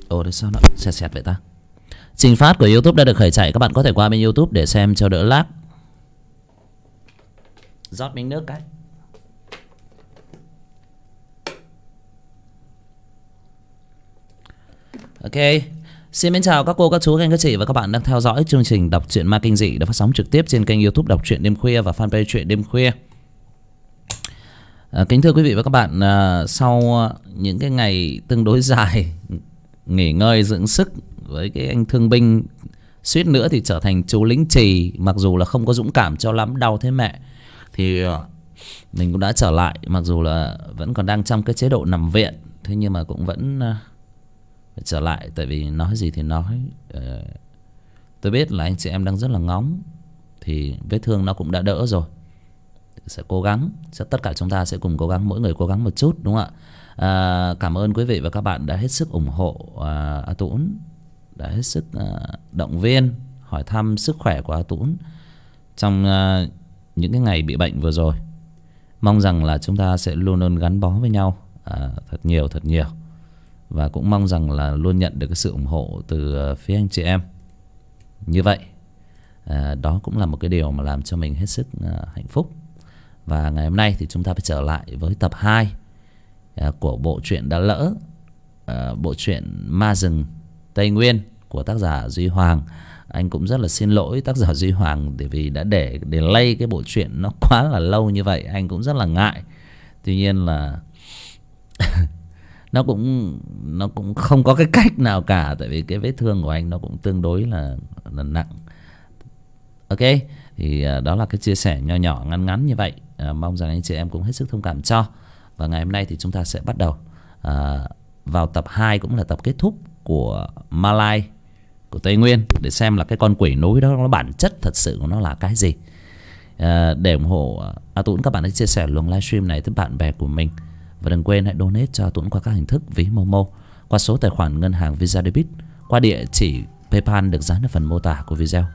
Ồ, thế sao nó xẹt xẹt vậy ta? Trình phát của YouTube đã được khởi chạy. Các bạn có thể qua bên YouTube để xem cho đỡ lag. Rót miếng nước cái. Ok. Xin mến chào các cô, các chú, các anh, các chị và các bạn đang theo dõi chương trình đọc truyện ma kinh dị được phát sóng trực tiếp trên kênh YouTube Đọc truyện đêm khuya và fanpage truyện đêm khuya. Kính thưa quý vị và các bạn, sau những cái ngày tương đối dài nghỉ ngơi dưỡng sức với cái anh thương binh suýt nữa thì trở thành chú lính chì, mặc dù là không có dũng cảm cho lắm, đau thế mẹ, thì mình cũng đã trở lại, mặc dù là vẫn còn đang trong cái chế độ nằm viện, thế nhưng mà cũng vẫn trở lại. Tại vì nói gì thì nói, tôi biết là anh chị em đang rất là ngóng, thì vết thương nó cũng đã đỡ rồi, sẽ cố gắng, tất cả chúng ta sẽ cùng cố gắng, mỗi người cố gắng một chút, đúng không ạ? Cảm ơn quý vị và các bạn đã hết sức ủng hộ A Tũng, đã hết sức động viên, hỏi thăm sức khỏe của A Tũng trong những cái ngày bị bệnh vừa rồi. Mong rằng là chúng ta sẽ luôn luôn gắn bó với nhau thật nhiều, và cũng mong rằng là luôn nhận được cái sự ủng hộ từ phía anh chị em như vậy. Đó cũng là một cái điều mà làm cho mình hết sức hạnh phúc. Và ngày hôm nay thì chúng ta phải trở lại với tập 2 của bộ truyện Đã Lỡ, bộ truyện Ma Rừng Tây Nguyên của tác giả Duy Hoàng. Anh cũng rất là xin lỗi tác giả Duy Hoàng vì đã để delay cái bộ truyện nó quá là lâu như vậy. Anh cũng rất là ngại. Tuy nhiên là nó cũng không có cái cách nào cả, tại vì cái vết thương của anh nó cũng tương đối là nặng. Ok, thì đó là cái chia sẻ nho nhỏ ngắn ngắn như vậy. Mong rằng anh chị em cũng hết sức thông cảm cho. Và ngày hôm nay thì chúng ta sẽ bắt đầu vào tập 2, cũng là tập kết thúc của Malai của Tây Nguyên, để xem là cái con quỷ núi đó nó bản chất thật sự của nó là cái gì. Để ủng hộ A Tũng, các bạn hãy chia sẻ luồng livestream này tới bạn bè của mình. Và đừng quên hãy donate cho A Tũng qua các hình thức ví Momo, qua số tài khoản ngân hàng Visa Debit, qua địa chỉ PayPal được dán ở phần mô tả của video.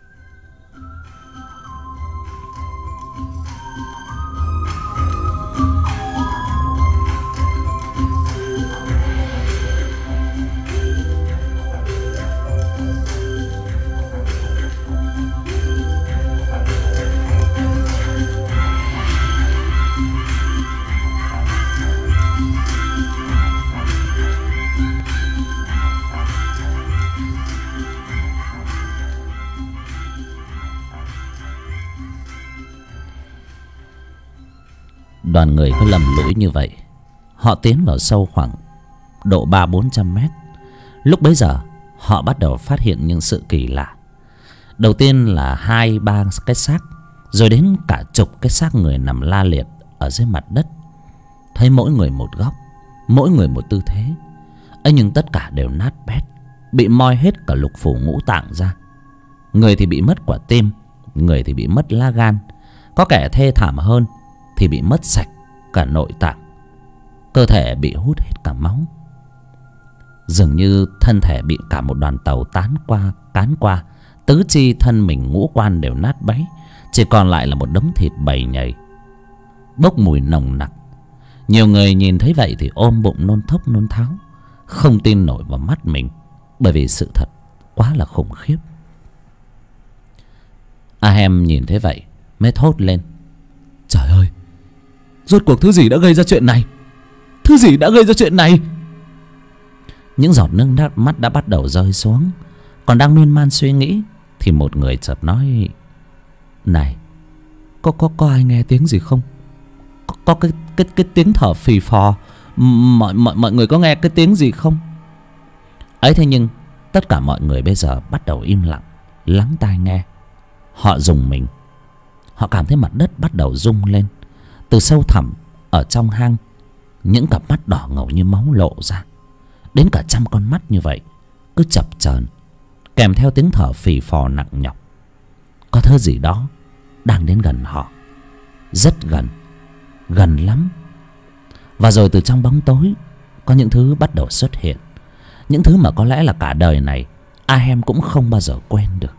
Đoàn người cứ lầm lũi như vậy. Họ tiến vào sâu khoảng độ 300-400 mét. Lúc bấy giờ họ bắt đầu phát hiện những sự kỳ lạ. Đầu tiên là 2-3 cái xác, rồi đến cả chục cái xác người nằm la liệt ở dưới mặt đất. Thấy mỗi người một góc, mỗi người một tư thế, nhưng tất cả đều nát bét, bị moi hết cả lục phủ ngũ tạng ra. Người thì bị mất quả tim, người thì bị mất lá gan, có kẻ thê thảm hơn thì bị mất sạch cả nội tạng. Cơ thể bị hút hết cả máu. Dường như thân thể bị cả một đoàn tàu cán qua, tứ chi thân mình ngũ quan đều nát bấy, chỉ còn lại là một đống thịt bầy nhầy, bốc mùi nồng nặc. Nhiều người nhìn thấy vậy thì ôm bụng nôn thốc nôn tháo, không tin nổi vào mắt mình, bởi vì sự thật quá là khủng khiếp. Ahem nhìn thấy vậy mới thốt lên: trời ơi, rốt cuộc thứ gì đã gây ra chuyện này? Thứ gì đã gây ra chuyện này? Những giọt nước mắt đã bắt đầu rơi xuống. Còn đang miên man suy nghĩ thì một người chợt nói: này, có ai nghe tiếng gì không? Có cái tiếng thở phì phò. Mọi người có nghe cái tiếng gì không? Ấy thế nhưng tất cả mọi người bây giờ bắt đầu im lặng, lắng tai nghe. Họ rùng mình. Họ cảm thấy mặt đất bắt đầu rung lên. Từ sâu thẳm ở trong hang, những cặp mắt đỏ ngầu như máu lộ ra. Đến cả 100 con mắt như vậy cứ chập chờn, kèm theo tiếng thở phì phò nặng nhọc. Có thứ gì đó đang đến gần họ, rất gần, gần lắm. Và rồi từ trong bóng tối có những thứ bắt đầu xuất hiện. Những thứ mà có lẽ là cả đời này Ahem cũng không bao giờ quên được.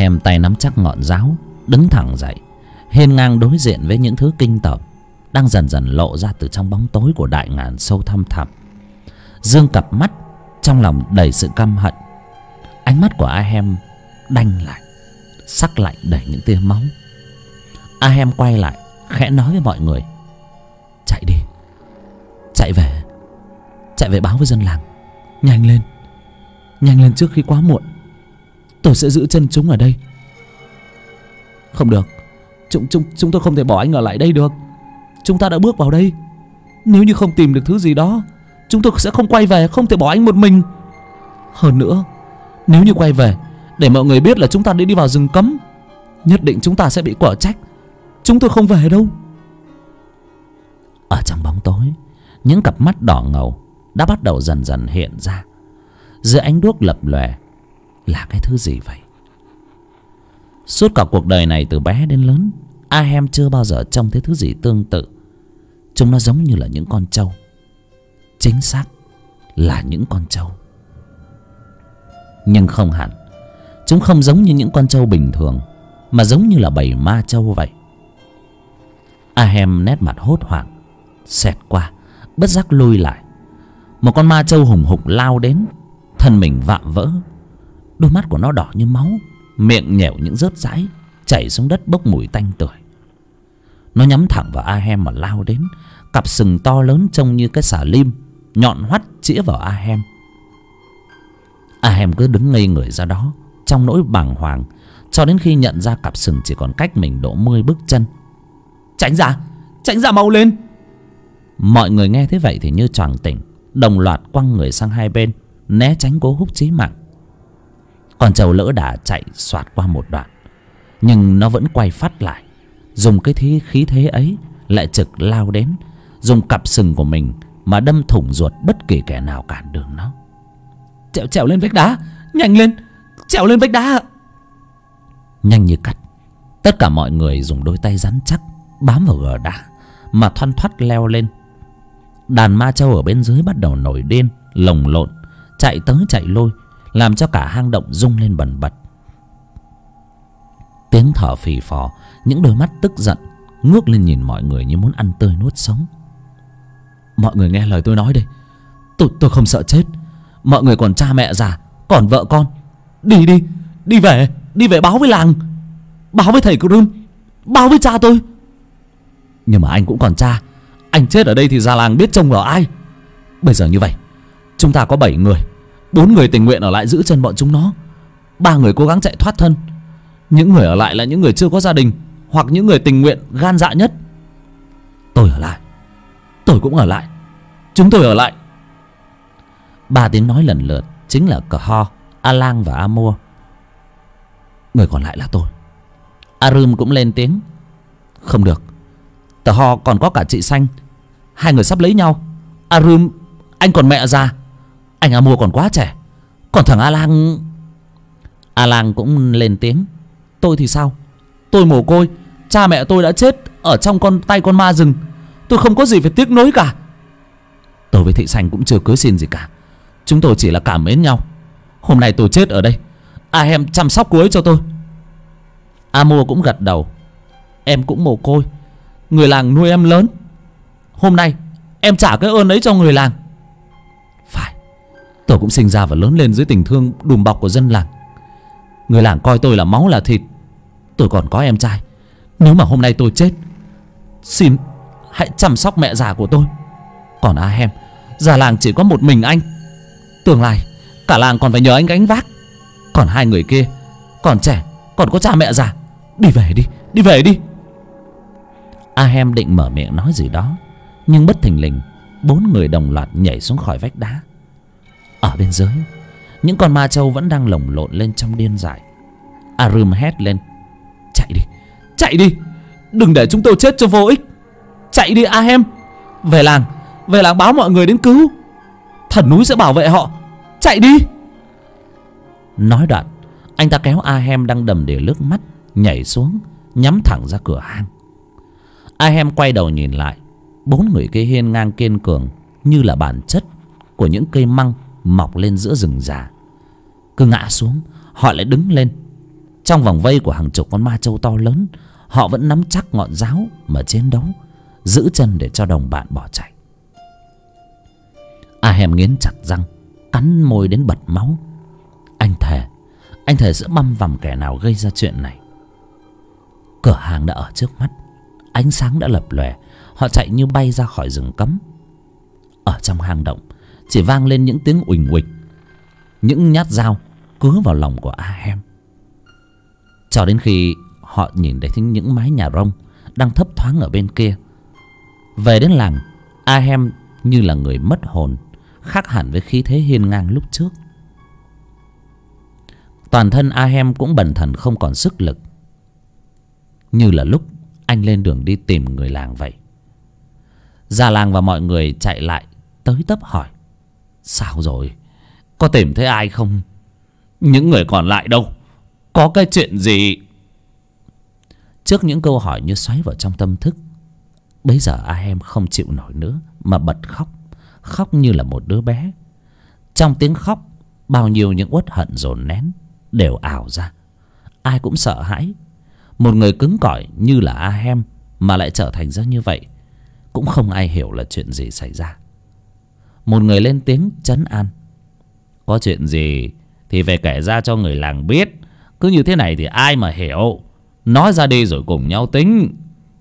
Ahem tay nắm chắc ngọn giáo, đứng thẳng dậy, hiên ngang đối diện với những thứ kinh tởm đang dần dần lộ ra từ trong bóng tối của đại ngàn sâu thăm thẳm. Dương cặp mắt, trong lòng đầy sự căm hận. Ánh mắt của Ahem đanh lại, sắc lạnh đầy những tia máu. Ahem quay lại, khẽ nói với mọi người: chạy đi, chạy về báo với dân làng. Nhanh lên trước khi quá muộn. Tôi sẽ giữ chân chúng ở đây. Không được, chúng tôi không thể bỏ anh ở lại đây được. Chúng ta đã bước vào đây, nếu như không tìm được thứ gì đó, chúng tôi sẽ không quay về, không thể bỏ anh một mình. Hơn nữa, nếu như quay về để mọi người biết là chúng ta đã đi vào rừng cấm, nhất định chúng ta sẽ bị quả trách. Chúng tôi không về đâu. Ở trong bóng tối, những cặp mắt đỏ ngầu đã bắt đầu dần dần hiện ra. Dưới ánh đuốc lập lòe là cái thứ gì vậy? Suốt cả cuộc đời này từ bé đến lớn, Ahem chưa bao giờ trông thấy thứ gì tương tự. Chúng nó giống như là những con trâu. Chính xác là những con trâu. Nhưng không hẳn. Chúng không giống như những con trâu bình thường, mà giống như là bầy ma trâu vậy. Ahem nét mặt hốt hoảng, xẹt qua, bất giác lui lại. Một con ma trâu hùng hục lao đến, thân mình vạm vỡ. Đôi mắt của nó đỏ như máu, miệng nhẻo những rớt rãi chảy xuống đất bốc mùi tanh tưởi. Nó nhắm thẳng vào Ahem mà lao đến. Cặp sừng to lớn trông như cái xà lim, nhọn hoắt chĩa vào Ahem. Ahem cứ đứng ngây người ra đó trong nỗi bàng hoàng, cho đến khi nhận ra cặp sừng chỉ còn cách mình độ 10 bước chân. Tránh ra mau lên. Mọi người nghe thế vậy thì như choàng tỉnh, đồng loạt quăng người sang hai bên, né tránh Cố Húc chí mạng. Con trâu lỡ đà chạy xoạt qua một đoạn, nhưng nó vẫn quay phát lại, dùng cái khí thế ấy lại trực lao đến, dùng cặp sừng của mình mà đâm thủng ruột bất kỳ kẻ nào cản đường nó. Trèo lên vách đá, nhanh lên, trèo lên vách đá. Nhanh như cắt, tất cả mọi người dùng đôi tay rắn chắc bám vào gờ đá mà thoăn thoắt leo lên. Đàn ma trâu ở bên dưới bắt đầu nổi điên, lồng lộn, chạy tới chạy lui, làm cho cả hang động rung lên bần bật. Tiếng thở phì phò, những đôi mắt tức giận ngước lên nhìn mọi người như muốn ăn tươi nuốt sống. Mọi người nghe lời tôi nói đây, tôi không sợ chết. Mọi người còn cha mẹ già, còn vợ con. Đi về báo với làng, báo với thầy Crum, báo với cha tôi. Nhưng mà anh cũng còn cha, anh chết ở đây thì già làng biết trông vào ai. Bây giờ như vậy, chúng ta có 7 người, 4 người tình nguyện ở lại giữ chân bọn chúng nó, 3 người cố gắng chạy thoát thân. Những người ở lại là những người chưa có gia đình, hoặc những người tình nguyện gan dạ nhất. Tôi ở lại, tôi cũng ở lại, chúng tôi ở lại. 3 tiếng nói lần lượt chính là Cờ-ho, A-lang và A-mua. Người còn lại là tôi. A-rưm cũng lên tiếng. Không được, Tờ-ho còn có cả chị Xanh, 2 người sắp lấy nhau. A-rưm, anh còn mẹ già, anh A-mua còn quá trẻ. Còn thằng A-lang... A-lang cũng lên tiếng. Tôi thì sao? Tôi mồ côi, cha mẹ tôi đã chết ở trong tay con ma rừng. Tôi không có gì phải tiếc nuối cả. Tôi với thị Xanh cũng chưa cưới xin gì cả, chúng tôi chỉ là cảm mến nhau. Hôm nay tôi chết ở đây, Ahem chăm sóc cô ấy cho tôi. A-mua cũng gật đầu. Em cũng mồ côi, người làng nuôi em lớn. Hôm nay em trả cái ơn ấy cho người làng. Phải, tôi cũng sinh ra và lớn lên dưới tình thương đùm bọc của dân làng. Người làng coi tôi là máu là thịt. Tôi còn có em trai. Nếu mà hôm nay tôi chết, xin hãy chăm sóc mẹ già của tôi. Còn Ahem, già làng chỉ có một mình anh. Tương lai cả làng còn phải nhờ anh gánh vác. Còn 2 người kia còn trẻ, còn có cha mẹ già. Đi về đi. Ahem định mở miệng nói gì đó, nhưng bất thình lình 4 người đồng loạt nhảy xuống khỏi vách đá. Ở bên dưới, những con ma trâu vẫn đang lồng lộn lên trong điên dại. A-rưm hét lên. Chạy đi, đừng để chúng tôi chết cho vô ích. Chạy đi Ahem, về làng báo mọi người đến cứu. Thần núi sẽ bảo vệ họ. Chạy đi. Nói đoạn, anh ta kéo Ahem đang đầm đìa nước mắt nhảy xuống, nhắm thẳng ra cửa hang. Ahem quay đầu nhìn lại, 4 người kia hiên ngang kiên cường như là bản chất của những cây măng mọc lên giữa rừng già. Cứ ngã xuống, họ lại đứng lên. Trong vòng vây của hàng chục con ma trâu to lớn, họ vẫn nắm chắc ngọn giáo mà chiến đấu, giữ chân để cho đồng bạn bỏ chạy. Ahem nghiến chặt răng, cắn môi đến bật máu. Anh thề sẽ băm vằm kẻ nào gây ra chuyện này. Cửa hàng đã ở trước mắt, ánh sáng đã lập lòe. Họ chạy như bay ra khỏi rừng cấm. Ở trong hang động chỉ vang lên những tiếng uỳnh uịch. Những nhát dao cứa vào lòng của Ahem. Cho đến khi họ nhìn thấy những mái nhà rông đang thấp thoáng ở bên kia. Về đến làng, Ahem như là người mất hồn, khác hẳn với khí thế hiên ngang lúc trước. Toàn thân Ahem cũng bần thần không còn sức lực, như là lúc anh lên đường đi tìm người làng vậy. Già làng và mọi người chạy lại tới tấp hỏi: sao rồi? Có tìm thấy ai không? Những người còn lại đâu? Có cái chuyện gì? Trước những câu hỏi như xoáy vào trong tâm thức, bấy giờ Ahem không chịu nổi nữa mà bật khóc. Khóc như là một đứa bé. Trong tiếng khóc, bao nhiêu những uất hận dồn nén đều ào ra. Ai cũng sợ hãi. Một người cứng cỏi như là Ahem mà lại trở thành ra như vậy, cũng không ai hiểu là chuyện gì xảy ra. Một người lên tiếng trấn an: có chuyện gì thì phải kể ra cho người làng biết. Cứ như thế này thì ai mà hiểu. Nói ra đi rồi cùng nhau tính.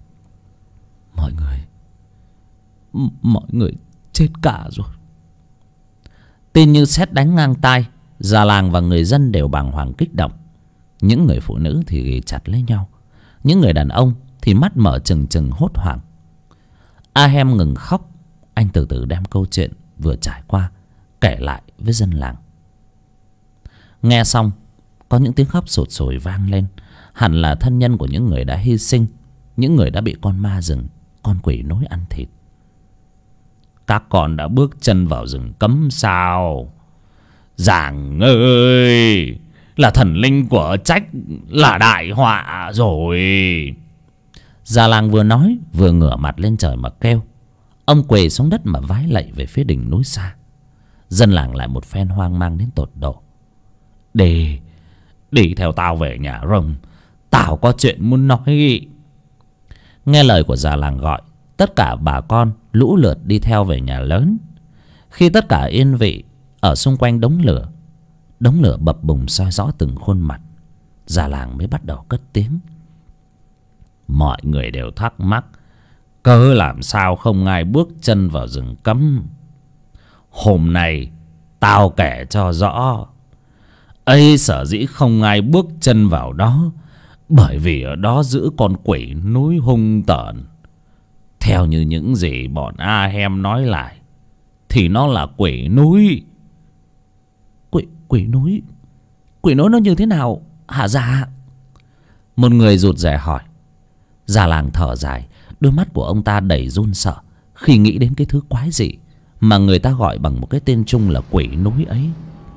Mọi người chết cả rồi. Tin như sét đánh ngang tai. Già làng và người dân đều bàng hoàng kích động. Những người phụ nữ thì ghì chặt lấy nhau. Những người đàn ông thì mắt mở trừng trừng hốt hoảng. Ahem ngừng khóc. Anh từ từ đem câu chuyện vừa trải qua kể lại với dân làng. Nghe xong, có những tiếng khóc sụt sùi vang lên. Hẳn là thân nhân của những người đã hy sinh, những người đã bị con ma rừng, con quỷ núi ăn thịt. Các con đã bước chân vào rừng cấm sao? Giàng ơi, là thần linh của Trách là đại họa rồi. Già làng vừa nói vừa ngửa mặt lên trời mà kêu. Ông quỳ xuống đất mà vái lạy về phía đỉnh núi xa. Dân làng lại một phen hoang mang đến tột độ. Đi theo tao về nhà rồng. Tao có chuyện muốn nói. Nghe lời của già làng gọi, tất cả bà con lũ lượt đi theo về nhà lớn. Khi tất cả yên vị ở xung quanh đống lửa bập bùng soi rõ từng khuôn mặt, già làng mới bắt đầu cất tiếng. Mọi người đều thắc mắc, cớ làm sao không ai bước chân vào rừng cấm. Hôm nay tao kể cho rõ. Ấy sở dĩ không ai bước chân vào đó, bởi vì ở đó giữ con quỷ núi hung tợn. Theo như những gì bọn Ahem nói lại, thì nó là quỷ núi. Quỷ núi? Quỷ núi nó như thế nào hả già? Một người rụt rè hỏi. Già làng thở dài. Đôi mắt của ông ta đầy run sợ khi nghĩ đến cái thứ quái dị mà người ta gọi bằng một cái tên chung là quỷ núi ấy.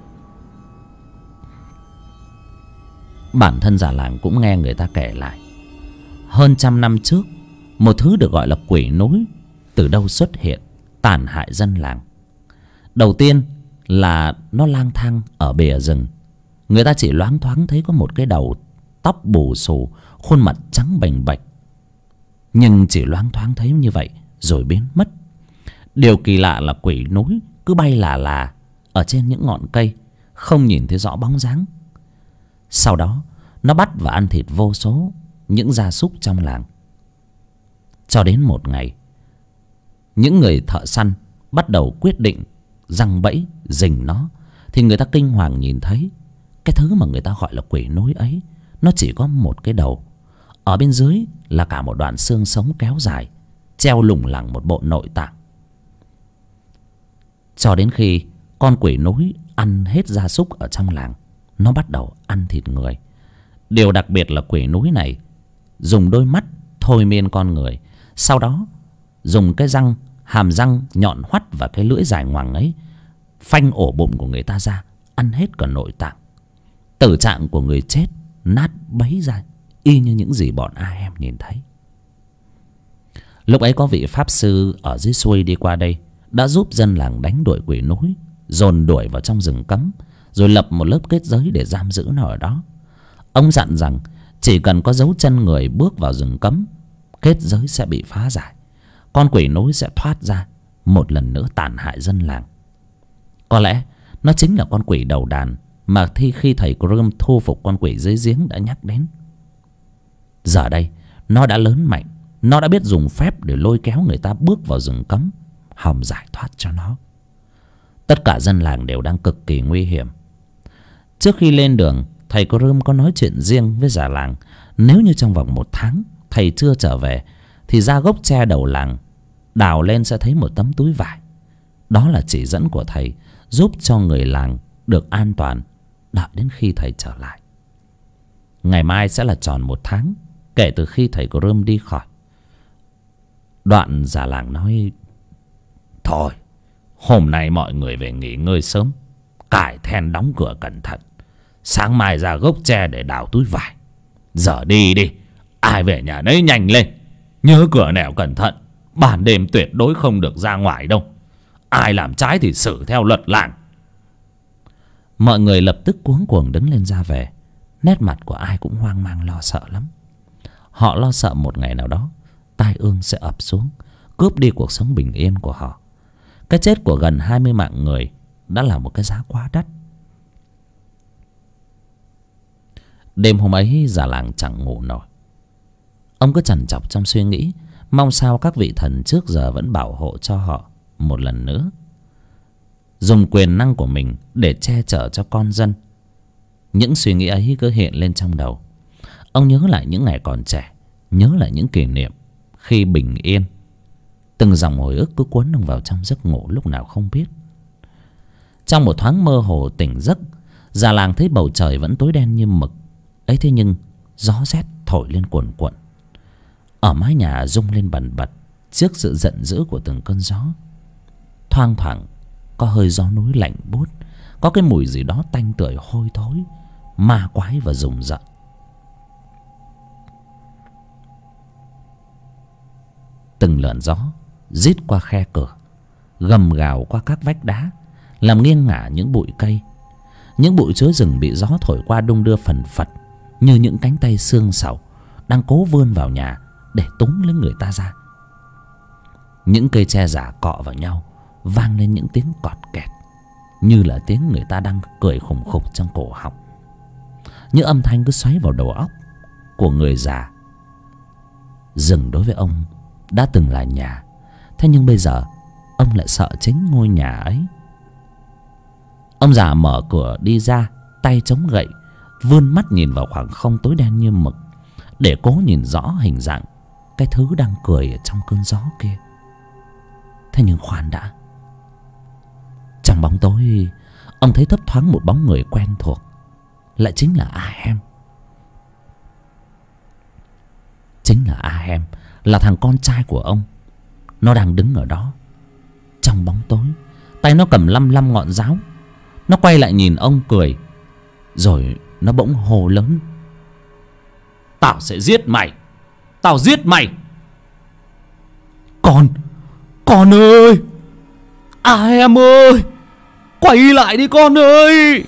Bản thân già làng cũng nghe người ta kể lại. Hơn 100 năm trước, một thứ được gọi là quỷ núi từ đâu xuất hiện, tàn hại dân làng. Đầu tiên là nó lang thang ở bìa rừng. Người ta chỉ loáng thoáng thấy có một cái đầu tóc bù xù, khuôn mặt trắng bềnh bạch. Nhưng chỉ loáng thoáng thấy như vậy rồi biến mất. Điều kỳ lạ là quỷ núi cứ bay là ở trên những ngọn cây, không nhìn thấy rõ bóng dáng. Sau đó nó bắt và ăn thịt vô số những gia súc trong làng. Cho đến một ngày, những người thợ săn bắt đầu quyết định giăng bẫy rình nó, thì người ta kinh hoàng nhìn thấy cái thứ mà người ta gọi là quỷ núi ấy, nó chỉ có một cái đầu, ở bên dưới là cả một đoạn xương sống kéo dài, treo lủng lẳng một bộ nội tạng. Cho đến khi con quỷ núi ăn hết gia súc ở trong làng, nó bắt đầu ăn thịt người. Điều đặc biệt là quỷ núi này dùng đôi mắt thôi miên con người, sau đó dùng cái hàm răng nhọn hoắt và cái lưỡi dài ngoằng ấy phanh ổ bụng của người ta ra, ăn hết cả nội tạng. Tử trạng của người chết nát bấy ra, y như những gì bọn Ahem nhìn thấy. Lúc ấy có vị pháp sư ở dưới xuôi đi qua đây, đã giúp dân làng đánh đuổi quỷ núi, dồn đuổi vào trong rừng cấm, rồi lập một lớp kết giới để giam giữ nó ở đó. Ông dặn rằng chỉ cần có dấu chân người bước vào rừng cấm, kết giới sẽ bị phá giải, con quỷ nối sẽ thoát ra, một lần nữa tàn hại dân làng. Có lẽ nó chính là con quỷ đầu đàn mà khi thầy Crom thu phục con quỷ dưới giếng đã nhắc đến. Giờ đây nó đã lớn mạnh, nó đã biết dùng phép để lôi kéo người ta bước vào rừng cấm, hòng giải thoát cho nó. Tất cả dân làng đều đang cực kỳ nguy hiểm. Trước khi lên đường, thầy Crom có nói chuyện riêng với già làng. Nếu như trong vòng 1 tháng thầy chưa trở về, thì ra gốc tre đầu làng đào lên sẽ thấy một tấm túi vải. Đó là chỉ dẫn của thầy, giúp cho người làng được an toàn đợi đến khi thầy trở lại. Ngày mai sẽ là tròn 1 tháng kể từ khi thầy Crom đi khỏi. Đoạn già làng nói: thôi, hôm nay mọi người về nghỉ ngơi sớm, cài then đóng cửa cẩn thận, sáng mai ra gốc tre để đào túi vải. Giờ đi đi, ai về nhà nấy nhanh lên, nhớ cửa nẻo cẩn thận, ban đêm tuyệt đối không được ra ngoài đâu. Ai làm trái thì xử theo luật làng. Mọi người lập tức cuống cuồng đứng lên ra về. Nét mặt của ai cũng hoang mang lo sợ lắm. Họ lo sợ một ngày nào đó tai ương sẽ ập xuống, cướp đi cuộc sống bình yên của họ. Cái chết của gần 20 mạng người đã là một cái giá quá đắt. Đêm hôm ấy già làng chẳng ngủ nổi. Ông cứ trằn trọc trong suy nghĩ, mong sao các vị thần trước giờ vẫn bảo hộ cho họ một lần nữa, dùng quyền năng của mình để che chở cho con dân. Những suy nghĩ ấy cứ hiện lên trong đầu. Ông nhớ lại những ngày còn trẻ, nhớ lại những kỷ niệm khi bình yên. Từng dòng hồi ức cứ cuốn ông vào trong giấc ngủ lúc nào không biết. Trong một thoáng mơ hồ tỉnh giấc, già làng thấy bầu trời vẫn tối đen như mực ấy. Thế nhưng gió rét thổi lên cuồn cuộn, ở mái nhà rung lên bần bật trước sự giận dữ của từng cơn gió. Thoang thoảng có hơi gió núi lạnh buốt, có cái mùi gì đó tanh tưởi hôi thối, ma quái và rùng rợn. Từng lượn gió rít qua khe cửa, gầm gào qua các vách đá, làm nghiêng ngả những bụi cây. Những bụi chớ rừng bị gió thổi qua đung đưa phần phật, như những cánh tay xương sầu đang cố vươn vào nhà để túm lấy người ta ra. Những cây tre già cọ vào nhau, vang lên những tiếng cọt kẹt, như là tiếng người ta đang cười khủng khục trong cổ họng. Những âm thanh cứ xoáy vào đầu óc của người già. Rừng đối với ông đã từng là nhà, thế nhưng bây giờ ông lại sợ chính ngôi nhà ấy. Ông già mở cửa đi ra, tay chống gậy, vươn mắt nhìn vào khoảng không tối đen như mực, để cố nhìn rõ hình dạng cái thứ đang cười ở trong cơn gió kia. Thế nhưng khoan đã, trong bóng tối ông thấy thấp thoáng một bóng người quen thuộc, lại chính là Ahem. Chính là Ahem, là thằng con trai của ông. Nó đang đứng ở đó trong bóng tối, tay nó cầm 55 ngọn giáo. Nó quay lại nhìn ông cười, rồi nó bỗng hô lớn: tao sẽ giết mày, tao giết mày. Con ơi, Ahem ơi, quay lại đi con ơi.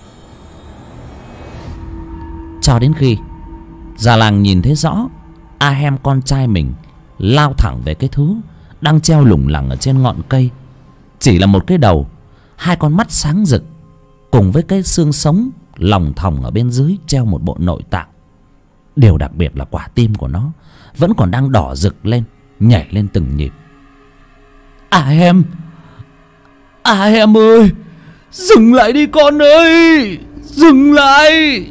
Cho đến khi già làng nhìn thấy rõ Ahem con trai mình lao thẳng về cái thứ đang treo lủng lẳng ở trên ngọn cây. Chỉ là một cái đầu, hai con mắt sáng rực, cùng với cái xương sống lòng thòng ở bên dưới treo một bộ nội tạng. Điều đặc biệt là quả tim của nó vẫn còn đang đỏ rực lên, nhảy lên từng nhịp. Ahem ơi, dừng lại đi con ơi, dừng lại.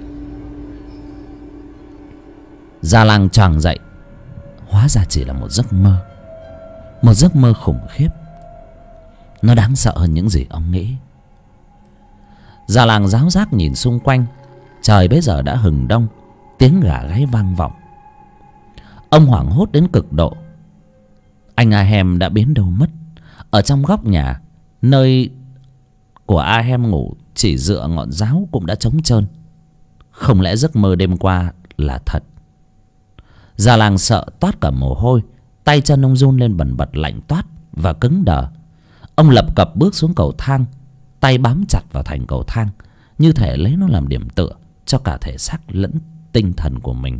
Già làng choàng dậy. Hóa ra chỉ là một giấc mơ, một giấc mơ khủng khiếp. Nó đáng sợ hơn những gì ông nghĩ. Già làng ráo rác nhìn xung quanh. Trời bấy giờ đã hừng đông, tiếng gà gáy vang vọng. Ông hoảng hốt đến cực độ. Anh Ahem đã biến đâu mất. Ở trong góc nhà, nơi của Ahem ngủ, chỉ dựa ngọn giáo cũng đã trống trơn. Không lẽ giấc mơ đêm qua là thật? Già làng sợ toát cả mồ hôi, tay chân ông run lên bần bật, lạnh toát và cứng đờ. Ông lập cập bước xuống cầu thang, tay bám chặt vào thành cầu thang, như thể lấy nó làm điểm tựa cho cả thể xác lẫn tinh thần của mình.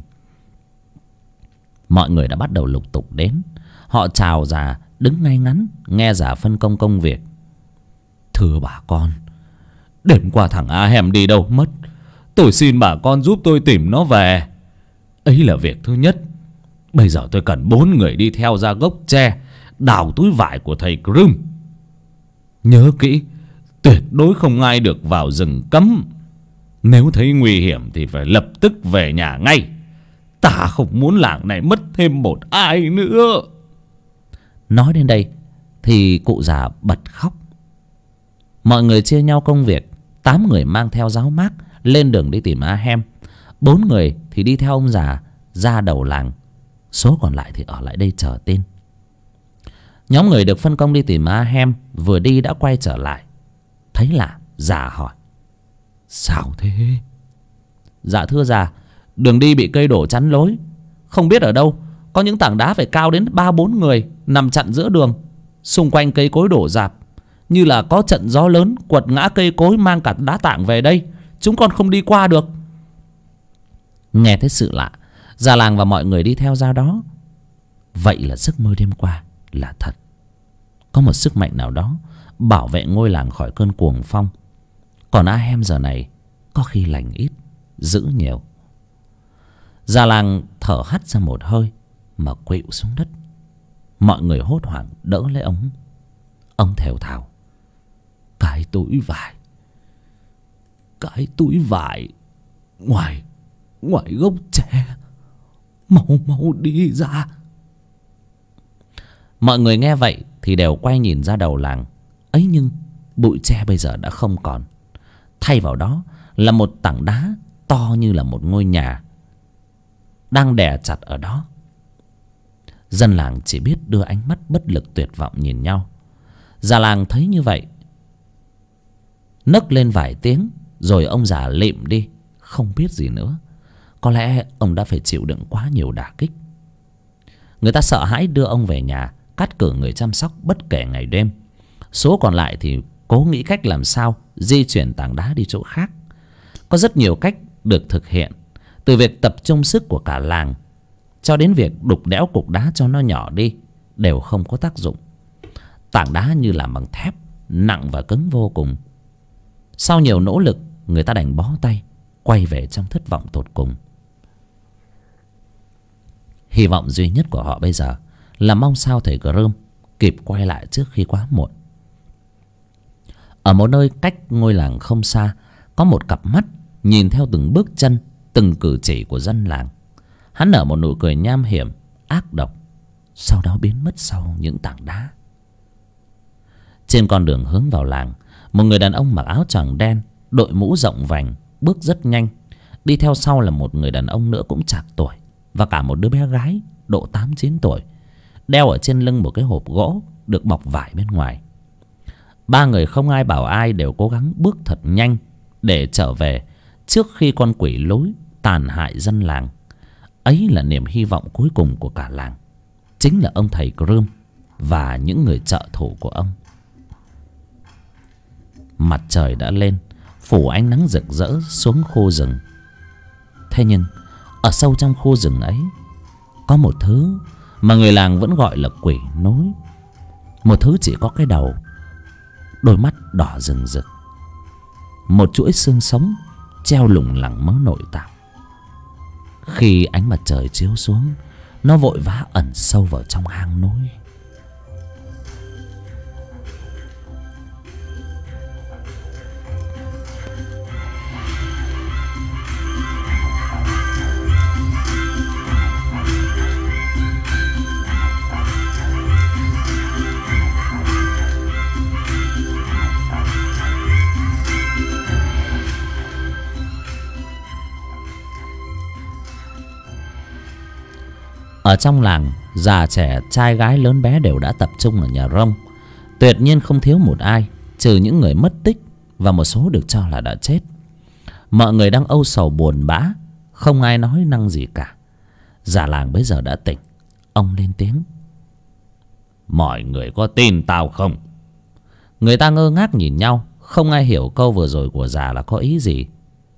Mọi người đã bắt đầu lục tục đến. Họ chào già đứng ngay ngắn nghe già phân công công việc. Thưa bà con, đêm qua thằng A Hèm đi đâu mất, tôi xin bà con giúp tôi tìm nó về. Ấy là việc thứ nhất. Bây giờ tôi cần 4 người đi theo ra gốc tre, đào túi vải của thầy Crum. Nhớ kỹ, tuyệt đối không ai được vào rừng cấm. Nếu thấy nguy hiểm thì phải lập tức về nhà ngay. Ta không muốn làng này mất thêm một ai nữa. Nói đến đây thì cụ già bật khóc. Mọi người chia nhau công việc. 8 người mang theo giáo mác lên đường đi tìm A Hem. 4 người thì đi theo ông già ra đầu làng. Số còn lại thì ở lại đây chờ tin. Nhóm người được phân công đi tìm A Hem vừa đi đã quay trở lại. Thấy lạ, già hỏi: Sao thế? Dạ thưa già, đường đi bị cây đổ chắn lối. Không biết ở đâu có những tảng đá phải cao đến 3-4 người nằm chặn giữa đường. Xung quanh cây cối đổ rạp, như là có trận gió lớn quật ngã cây cối mang cả đá tảng về đây. Chúng con không đi qua được. Nghe thấy sự lạ, già làng và mọi người đi theo ra đó. Vậy là giấc mơ đêm qua là thật. Có một sức mạnh nào đó bảo vệ ngôi làng khỏi cơn cuồng phong. Còn A Hem giờ này có khi lành ít dữ nhiều. Già làng thở hắt ra một hơi mà quỵu xuống đất. Mọi người hốt hoảng đỡ lấy ông. Ông thều thào: Cái túi vải ngoài gốc tre, mau đi ra. Mọi người nghe vậy thì đều quay nhìn ra đầu làng. Ấy nhưng bụi tre bây giờ đã không còn. Thay vào đó là một tảng đá to như là một ngôi nhà đang đè chặt ở đó. Dân làng chỉ biết đưa ánh mắt bất lực tuyệt vọng nhìn nhau. Già làng thấy như vậy nấc lên vài tiếng rồi ông già lịm đi, không biết gì nữa. Có lẽ ông đã phải chịu đựng quá nhiều đả kích. Người ta sợ hãi đưa ông về nhà, cắt cử người chăm sóc bất kể ngày đêm. Số còn lại thì cố nghĩ cách làm sao di chuyển tảng đá đi chỗ khác. Có rất nhiều cách được thực hiện, từ việc tập trung sức của cả làng cho đến việc đục đẽo cục đá cho nó nhỏ đi, đều không có tác dụng. Tảng đá như làm bằng thép, nặng và cứng vô cùng. Sau nhiều nỗ lực, người ta đành bó tay, quay về trong thất vọng tột cùng. Hy vọng duy nhất của họ bây giờ là mong sao thầy Crum kịp quay lại trước khi quá muộn. Ở một nơi cách ngôi làng không xa, có một cặp mắt nhìn theo từng bước chân, từng cử chỉ của dân làng. Hắn nở một nụ cười nham hiểm, ác độc, sau đó biến mất sau những tảng đá. Trên con đường hướng vào làng, một người đàn ông mặc áo choàng đen, đội mũ rộng vành, bước rất nhanh. Đi theo sau là một người đàn ông nữa cũng chạc tuổi, và cả một đứa bé gái độ 8-9 tuổi, đeo ở trên lưng một cái hộp gỗ được bọc vải bên ngoài. 3 người không ai bảo ai đều cố gắng bước thật nhanh để trở về trước khi con quỷ lối tàn hại dân làng. Ấy là niềm hy vọng cuối cùng của cả làng, chính là ông thầy Crum và những người trợ thủ của ông. Mặt trời đã lên, phủ ánh nắng rực rỡ xuống khu rừng. Thế nhưng ở sâu trong khu rừng ấy có một thứ mà người làng vẫn gọi là quỷ nối. Một thứ chỉ có cái đầu, đôi mắt đỏ rừng rực, một chuỗi xương sống treo lủng lẳng mớ nội tạng. Khi ánh mặt trời chiếu xuống, nó vội vã ẩn sâu vào trong hang núi. Ở trong làng, già trẻ, trai gái lớn bé đều đã tập trung ở nhà rông. Tuyệt nhiên không thiếu một ai, trừ những người mất tích và một số được cho là đã chết. Mọi người đang âu sầu buồn bã, không ai nói năng gì cả. Già làng bấy giờ đã tỉnh. Ông lên tiếng: Mọi người có tin tao không? Người ta ngơ ngác nhìn nhau, không ai hiểu câu vừa rồi của già là có ý gì.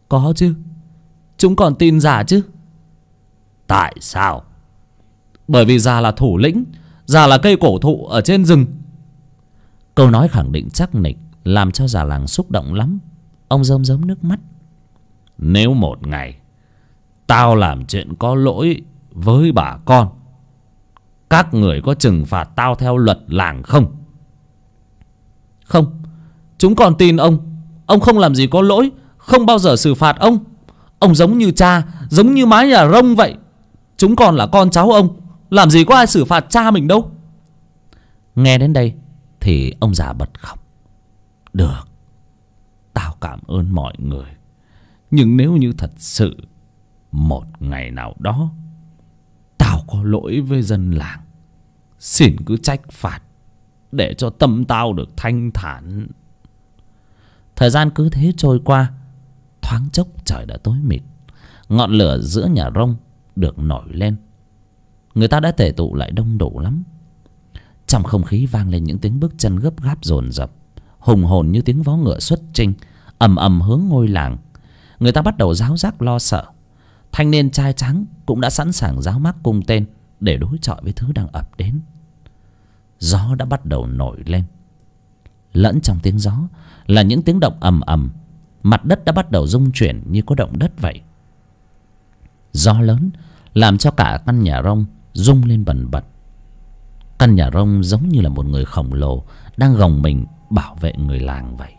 Có chứ. Chúng còn tin già chứ. Tại sao? Bởi vì già là thủ lĩnh, già là cây cổ thụ ở trên rừng. Câu nói khẳng định chắc nịch làm cho già làng xúc động lắm. Ông rơm rớm nước mắt. Nếu một ngày tao làm chuyện có lỗi với bà con, các người có trừng phạt tao theo luật làng không? Không. Chúng còn tin ông. Ông không làm gì có lỗi, không bao giờ xử phạt ông. Ông giống như cha, giống như mái nhà rông vậy. Chúng còn là con cháu ông, làm gì có ai xử phạt cha mình đâu. Nghe đến đây thì ông già bật khóc. Được, tao cảm ơn mọi người. Nhưng nếu như thật sự một ngày nào đó tao có lỗi với dân làng, xin cứ trách phạt để cho tâm tao được thanh thản. Thời gian cứ thế trôi qua. Thoáng chốc trời đã tối mịt. Ngọn lửa giữa nhà rông được nổi lên. Người ta đã tề tụ lại đông đủ lắm. Trong không khí vang lên những tiếng bước chân gấp gáp dồn dập, hùng hồn như tiếng vó ngựa xuất chinh, ầm ầm hướng ngôi làng. Người ta bắt đầu ráo rác lo sợ. Thanh niên trai trắng cũng đã sẵn sàng ráo mác cung tên để đối chọi với thứ đang ập đến. Gió đã bắt đầu nổi lên. Lẫn trong tiếng gió là những tiếng động ầm ầm. Mặt đất đã bắt đầu rung chuyển như có động đất vậy. Gió lớn làm cho cả căn nhà rông rung lên bần bật. Căn nhà rông giống như là một người khổng lồ đang gồng mình bảo vệ người làng vậy.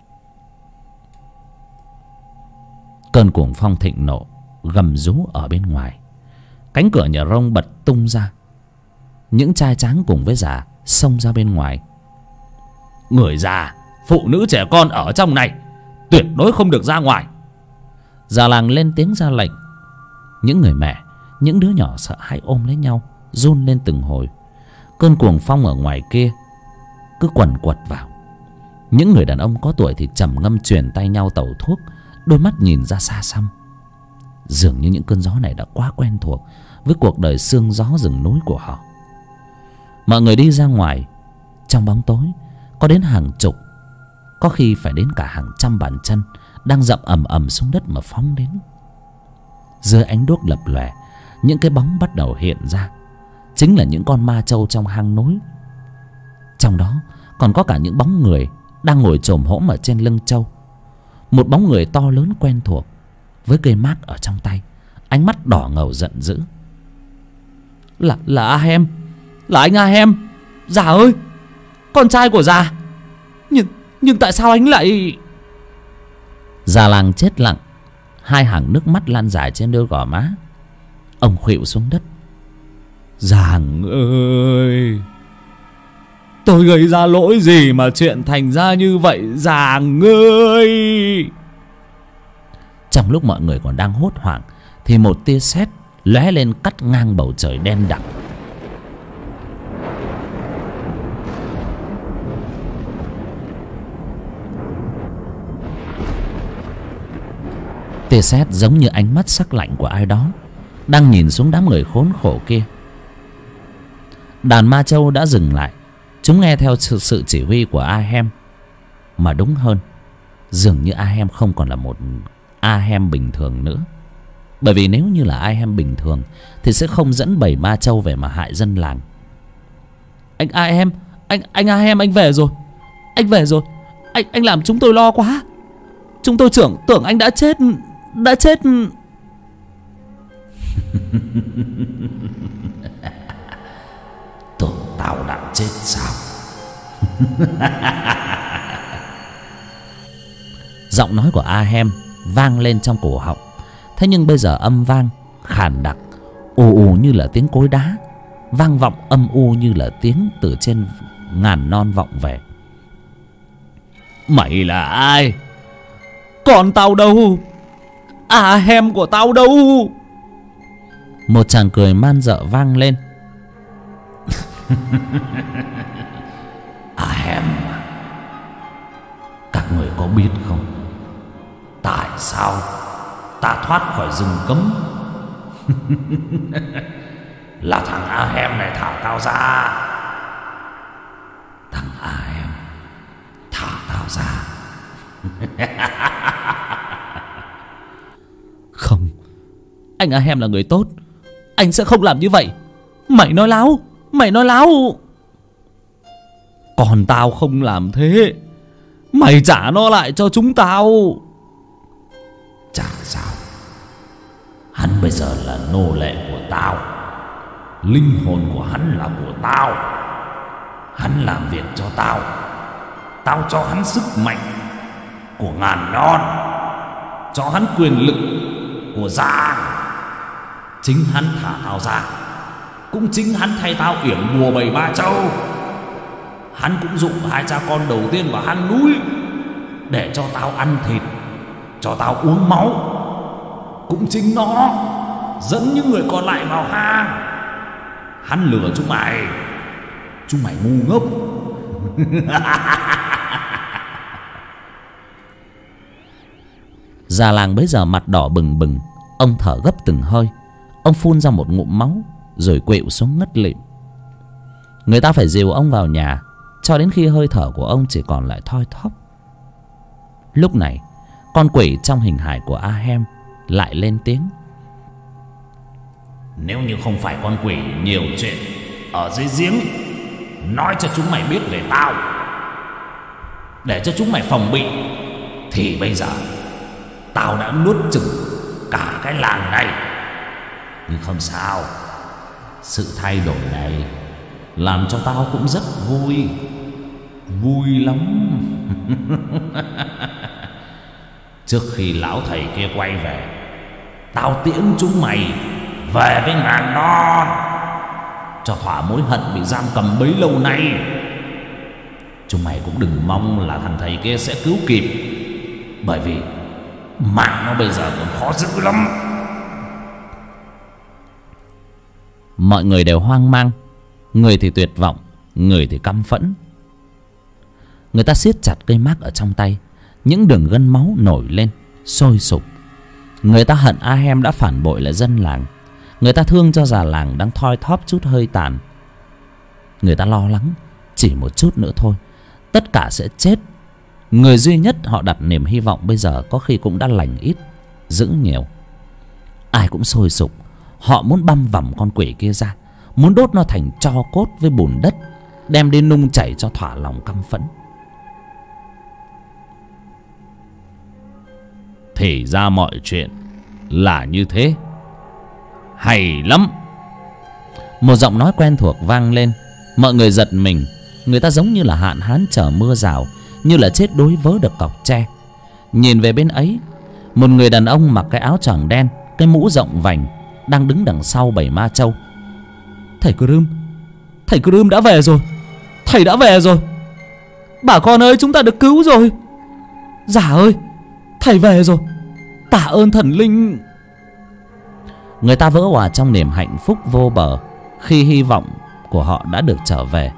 Cơn cuồng phong thịnh nộ gầm rú ở bên ngoài. Cánh cửa nhà rông bật tung ra. Những trai tráng cùng với già xông ra bên ngoài. Người già, phụ nữ, trẻ con ở trong này tuyệt đối không được ra ngoài. Già làng lên tiếng ra lệnh. Những người mẹ, những đứa nhỏ sợ hãi ôm lấy nhau, run lên từng hồi. Cơn cuồng phong ở ngoài kia cứ quần quật vào. Những người đàn ông có tuổi thì trầm ngâm truyền tay nhau tẩu thuốc, đôi mắt nhìn ra xa xăm. Dường như những cơn gió này đã quá quen thuộc với cuộc đời sương gió rừng núi của họ. Mọi người đi ra ngoài. Trong bóng tối có đến hàng chục, có khi phải đến cả hàng trăm bàn chân đang dậm ầm ầm xuống đất mà phóng đến. Dưới ánh đuốc lập lòe, những cái bóng bắt đầu hiện ra. Chính là những con ma trâu trong hang núi. Trong đó còn có cả những bóng người đang ngồi chồm hổm ở trên lưng trâu. Một bóng người to lớn quen thuộc với cây mác ở trong tay, ánh mắt đỏ ngầu giận dữ. Là Ahem. Là anh Ahem. Già ơi, con trai của già. Nhưng tại sao anh lại... Già làng chết lặng. Hai hàng nước mắt lan dài trên đôi gò má. Ông khuỵu xuống đất. Giàng ơi, tôi gây ra lỗi gì mà chuyện thành ra như vậy Giàng ơi. Trong lúc mọi người còn đang hốt hoảng thì một tia sét lóe lên cắt ngang bầu trời đen đặc. Tia sét giống như ánh mắt sắc lạnh của ai đó đang nhìn xuống đám người khốn khổ kia. Đàn ma châu đã dừng lại. Chúng nghe theo sự chỉ huy của Ahem. Mà đúng hơn, dường như Ahem không còn là một Ahem bình thường nữa. Bởi vì nếu như là Ahem bình thường thì sẽ không dẫn bầy ma châu về mà hại dân làng. Anh Ahem, anh Ahem, anh về rồi. Anh về rồi. Anh làm chúng tôi lo quá. Chúng tôi tưởng anh đã chết. Đã chết. Tưởng tao đã chết sao? Giọng nói của Ahem vang lên trong cổ họng. Thế nhưng bây giờ âm vang khàn đặc, ù ù như là tiếng cối đá, vang vọng âm u như là tiếng từ trên ngàn non vọng về. Mày là ai? Còn tao đâu? Ahem của tao đâu? Một chàng cười man dợ vang lên. Ahem, các người có biết không, tại sao ta thoát khỏi rừng cấm? Là thằng Ahem này thả tao ra. Thằng Ahem thả tao ra. Anh Ahem là người tốt, anh sẽ không làm như vậy. Mày nói láo, mày nói láo. Còn tao không làm thế. Mày trả nó lại cho chúng tao. Chẳng sao. Hắn bây giờ là nô lệ của tao. Linh hồn của hắn là của tao. Hắn làm việc cho tao. Tao cho hắn sức mạnh của ngàn non, cho hắn quyền lực của Giang. Chính hắn thả tao ra, cũng chính hắn thay tao yểm bùa 73 châu. Hắn cũng dụng 2 cha con đầu tiên vào hang núi để cho tao ăn thịt, cho tao uống máu. Cũng chính nó dẫn những người còn lại vào hang. Hắn lừa chúng mày ngu ngốc. Già làng bấy giờ mặt đỏ bừng bừng. Ông thở gấp từng hơi. Ông phun ra một ngụm máu rồi quỵu xuống ngất lịm. Người ta phải dìu ông vào nhà cho đến khi hơi thở của ông chỉ còn lại thoi thóp. Lúc này con quỷ trong hình hài của Ahem lại lên tiếng. Nếu như không phải con quỷ nhiều chuyện ở dưới giếng nói cho chúng mày biết về tao, để cho chúng mày phòng bị, thì bây giờ tao đã nuốt chửng cả cái làng này. Nhưng không sao, sự thay đổi này làm cho tao cũng rất vui. Vui lắm. Trước khi lão thầy kia quay về, tao tiễn chúng mày về với ngàn non, cho thỏa mối hận bị giam cầm bấy lâu nay. Chúng mày cũng đừng mong là thằng thầy kia sẽ cứu kịp, bởi vì mạng nó bây giờ còn khó giữ lắm. Mọi người đều hoang mang. Người thì tuyệt vọng, người thì căm phẫn. Người ta siết chặt cây mác ở trong tay. Những đường gân máu nổi lên sôi sục. Người ta hận Ahem đã phản bội lại dân làng. Người ta thương cho già làng đang thoi thóp chút hơi tàn. Người ta lo lắng chỉ một chút nữa thôi tất cả sẽ chết. Người duy nhất họ đặt niềm hy vọng bây giờ có khi cũng đã lành ít giữ nhiều. Ai cũng sôi sục. Họ muốn băm vằm con quỷ kia ra, muốn đốt nó thành tro cốt với bùn đất, đem đi nung chảy cho thỏa lòng căm phẫn. Thì ra mọi chuyện là như thế. Hay lắm. Một giọng nói quen thuộc vang lên. Mọi người giật mình. Người ta giống như là hạn hán chờ mưa rào, như là chết đuối vớ được cọc tre. Nhìn về bên ấy, một người đàn ông mặc cái áo choàng đen, cái mũ rộng vành, đang đứng đằng sau 7 ma châu. Thầy Crom đã về rồi. Thầy đã về rồi. Bà con ơi, chúng ta được cứu rồi. Dạ ơi, thầy về rồi. Tạ ơn thần linh. Người ta vỡ òa trong niềm hạnh phúc vô bờ khi hy vọng của họ đã được trở về.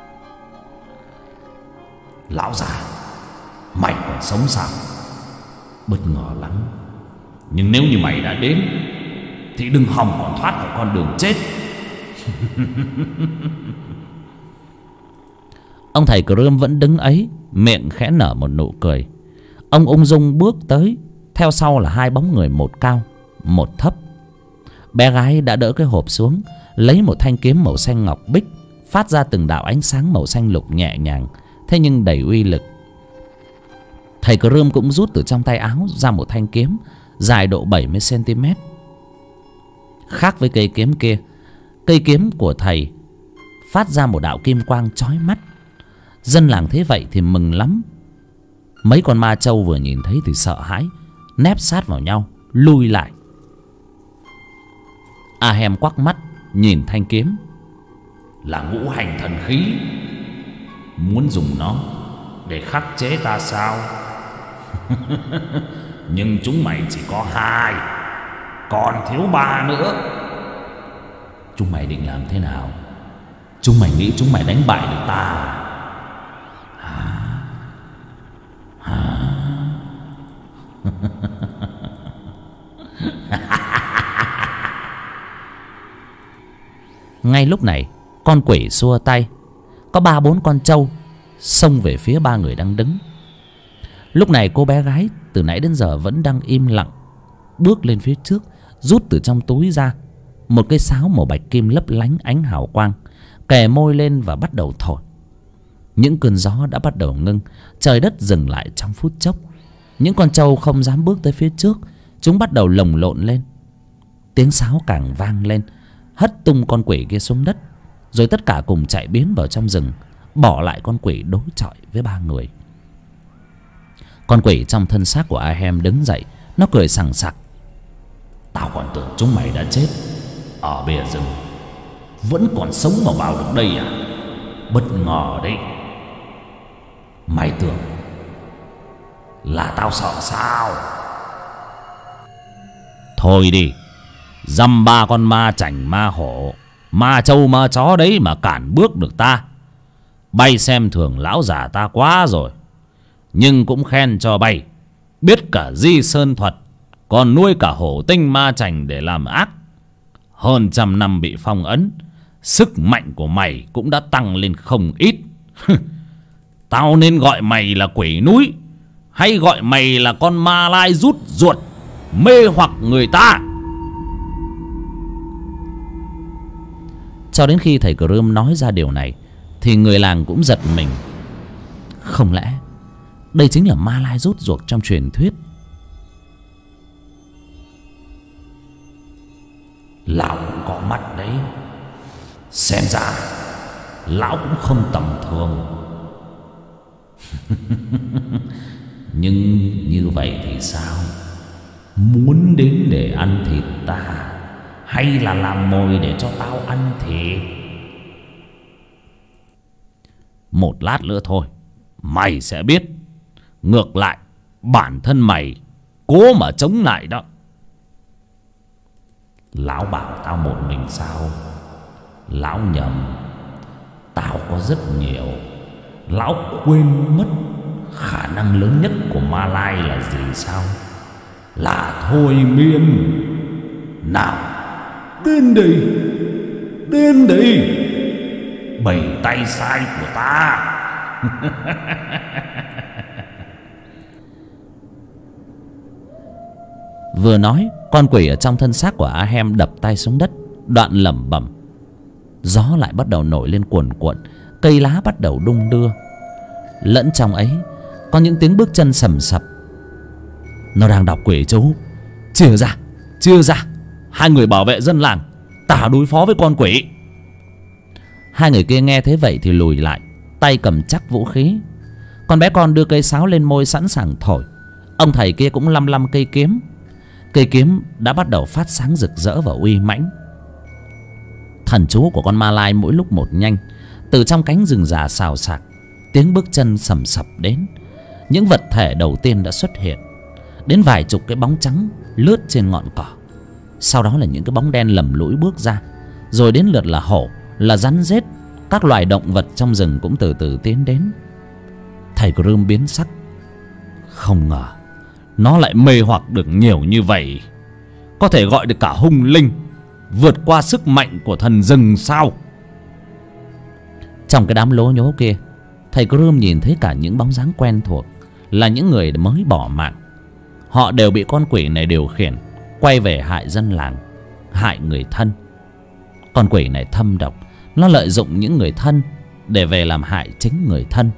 Lão già, mày còn sống sao? Bất ngờ lắm. Nhưng nếu như mày đã đến thì đừng hòng còn thoát khỏi con đường chết. Ông thầy Crom vẫn đứng ấy, miệng khẽ nở một nụ cười. Ông ung dung bước tới, theo sau là 2 bóng người, một cao một thấp. Bé gái đã đỡ cái hộp xuống, lấy một thanh kiếm màu xanh ngọc bích, phát ra từng đạo ánh sáng màu xanh lục nhẹ nhàng, thế nhưng đầy uy lực. Thầy Crom cũng rút từ trong tay áo ra một thanh kiếm dài độ 70 cm. Khác với cây kiếm kia, cây kiếm của thầy phát ra một đạo kim quang chói mắt. Dân làng thế vậy thì mừng lắm. Mấy con ma trâu vừa nhìn thấy thì sợ hãi, nép sát vào nhau lui lại. Ahem quắc mắt nhìn thanh kiếm. Là ngũ hành thần khí. Muốn dùng nó để khắc chế ta sao? Nhưng chúng mày chỉ có 2, còn thiếu 3 nữa. Chúng mày định làm thế nào? Chúng mày nghĩ chúng mày đánh bại được ta hả? Ngay lúc này, con quỷ xua tay. Có 3-4 con trâu xông về phía 3 người đang đứng. Lúc này cô bé gái từ nãy đến giờ vẫn đang im lặng bước lên phía trước, rút từ trong túi ra một cây sáo màu bạch kim lấp lánh ánh hào quang, kề môi lên và bắt đầu thổi. Những cơn gió đã bắt đầu ngưng, trời đất dừng lại trong phút chốc. Những con trâu không dám bước tới phía trước, chúng bắt đầu lồng lộn lên. Tiếng sáo càng vang lên, hất tung con quỷ kia xuống đất, rồi tất cả cùng chạy biến vào trong rừng, bỏ lại con quỷ đối chọi với ba người. Con quỷ trong thân xác của Ahem đứng dậy, nó cười sằng sặc. Tao còn tưởng chúng mày đã chết ở bìa rừng, vẫn còn sống mà vào được đây à? Bất ngờ đấy. Mày tưởng là tao sợ sao? Thôi đi, dăm ba con ma chảnh ma hổ, ma trâu ma chó đấy mà cản bước được ta. Bay xem thường lão già ta quá rồi. Nhưng cũng khen cho bay biết cả di sơn thuật, còn nuôi cả hổ tinh ma chảnh để làm ác. Hơn 100 năm bị phong ấn, sức mạnh của mày cũng đã tăng lên không ít. Tao nên gọi mày là quỷ núi, hay gọi mày là con ma lai rút ruột mê hoặc người ta? Cho đến khi thầy Crom nói ra điều này thì người làng cũng giật mình. Không lẽ đây chính là ma lai rút ruột trong truyền thuyết? Lão cũng có mắt đấy. Xem ra lão cũng không tầm thường. Nhưng như vậy thì sao? Muốn đến để ăn thịt ta, hay là làm mồi để cho tao ăn thịt? Một lát nữa thôi mày sẽ biết. Ngược lại bản thân mày cố mà chống lại đó. Lão bảo tao một mình sao? Lão nhầm. Tao có rất nhiều. Lão quên mất khả năng lớn nhất của ma lai là gì sao? Là thôi miên. Nào, đến đây, đến đây, bày tay sai của ta. Vừa nói, con quỷ ở trong thân xác của Ahem đập tay xuống đất, đoạn lẩm bẩm. Gió lại bắt đầu nổi lên cuồn cuộn, cây lá bắt đầu đung đưa. Lẫn trong ấy có những tiếng bước chân sầm sập. Nó đang đọc quỷ chú. Chia ra, chia ra, hai người bảo vệ dân làng, ta đối phó với con quỷ. Hai người kia nghe thế vậy thì lùi lại, tay cầm chắc vũ khí. Con bé con đưa cây sáo lên môi sẵn sàng thổi. Ông thầy kia cũng lăm lăm cây kiếm. Cây kiếm đã bắt đầu phát sáng rực rỡ và uy mãnh. Thần chú của con ma lai mỗi lúc một nhanh. Từ trong cánh rừng già xào xạc, tiếng bước chân sầm sập đến. Những vật thể đầu tiên đã xuất hiện. Đến vài chục cái bóng trắng lướt trên ngọn cỏ. Sau đó là những cái bóng đen lầm lũi bước ra. Rồi đến lượt là hổ, là rắn rết. Các loài động vật trong rừng cũng từ từ tiến đến. Thầy Crom biến sắc. Không ngờ nó lại mê hoặc được nhiều như vậy. Có thể gọi được cả hung linh, vượt qua sức mạnh của thần rừng sao? Trong cái đám lố nhố kia, thầy Crom nhìn thấy cả những bóng dáng quen thuộc, là những người mới bỏ mạng. Họ đều bị con quỷ này điều khiển, quay về hại dân làng, hại người thân. Con quỷ này thâm độc, nó lợi dụng những người thân để về làm hại chính người thân.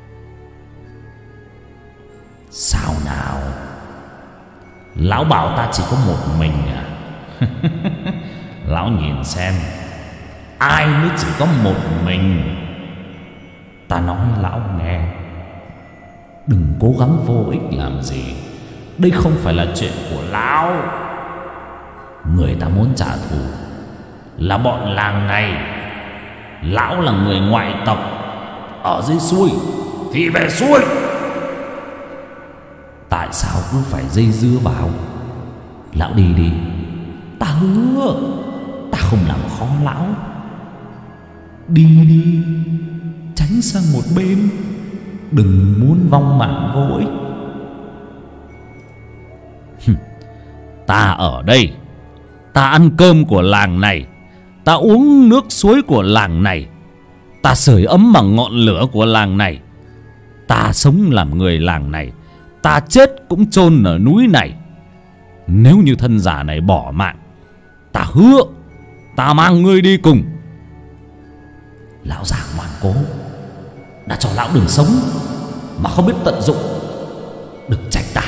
Sao nào? Lão bảo ta chỉ có một mình à? Lão nhìn xem, ai mới chỉ có một mình? Ta nói lão nghe, đừng cố gắng vô ích làm gì. Đây không phải là chuyện của lão. Người ta muốn trả thù là bọn làng này. Lão là người ngoại tộc, ở dưới xuôi thì về xuôi. Tại sao cứ phải dây dưa vào? Lão đi đi, ta hứa ta không làm khó lão. Đi đi, tránh sang một bên, đừng muốn vong mạng vô ích. Ta ở đây, ta ăn cơm của làng này, ta uống nước suối của làng này, ta sưởi ấm bằng ngọn lửa của làng này, ta sống làm người làng này, ta chết cũng chôn ở núi này. Nếu như thân giả này bỏ mạng, ta hứa ta mang ngươi đi cùng. Lão già ngoan cố, đã cho lão đường sống mà không biết tận dụng, đừng trách ta.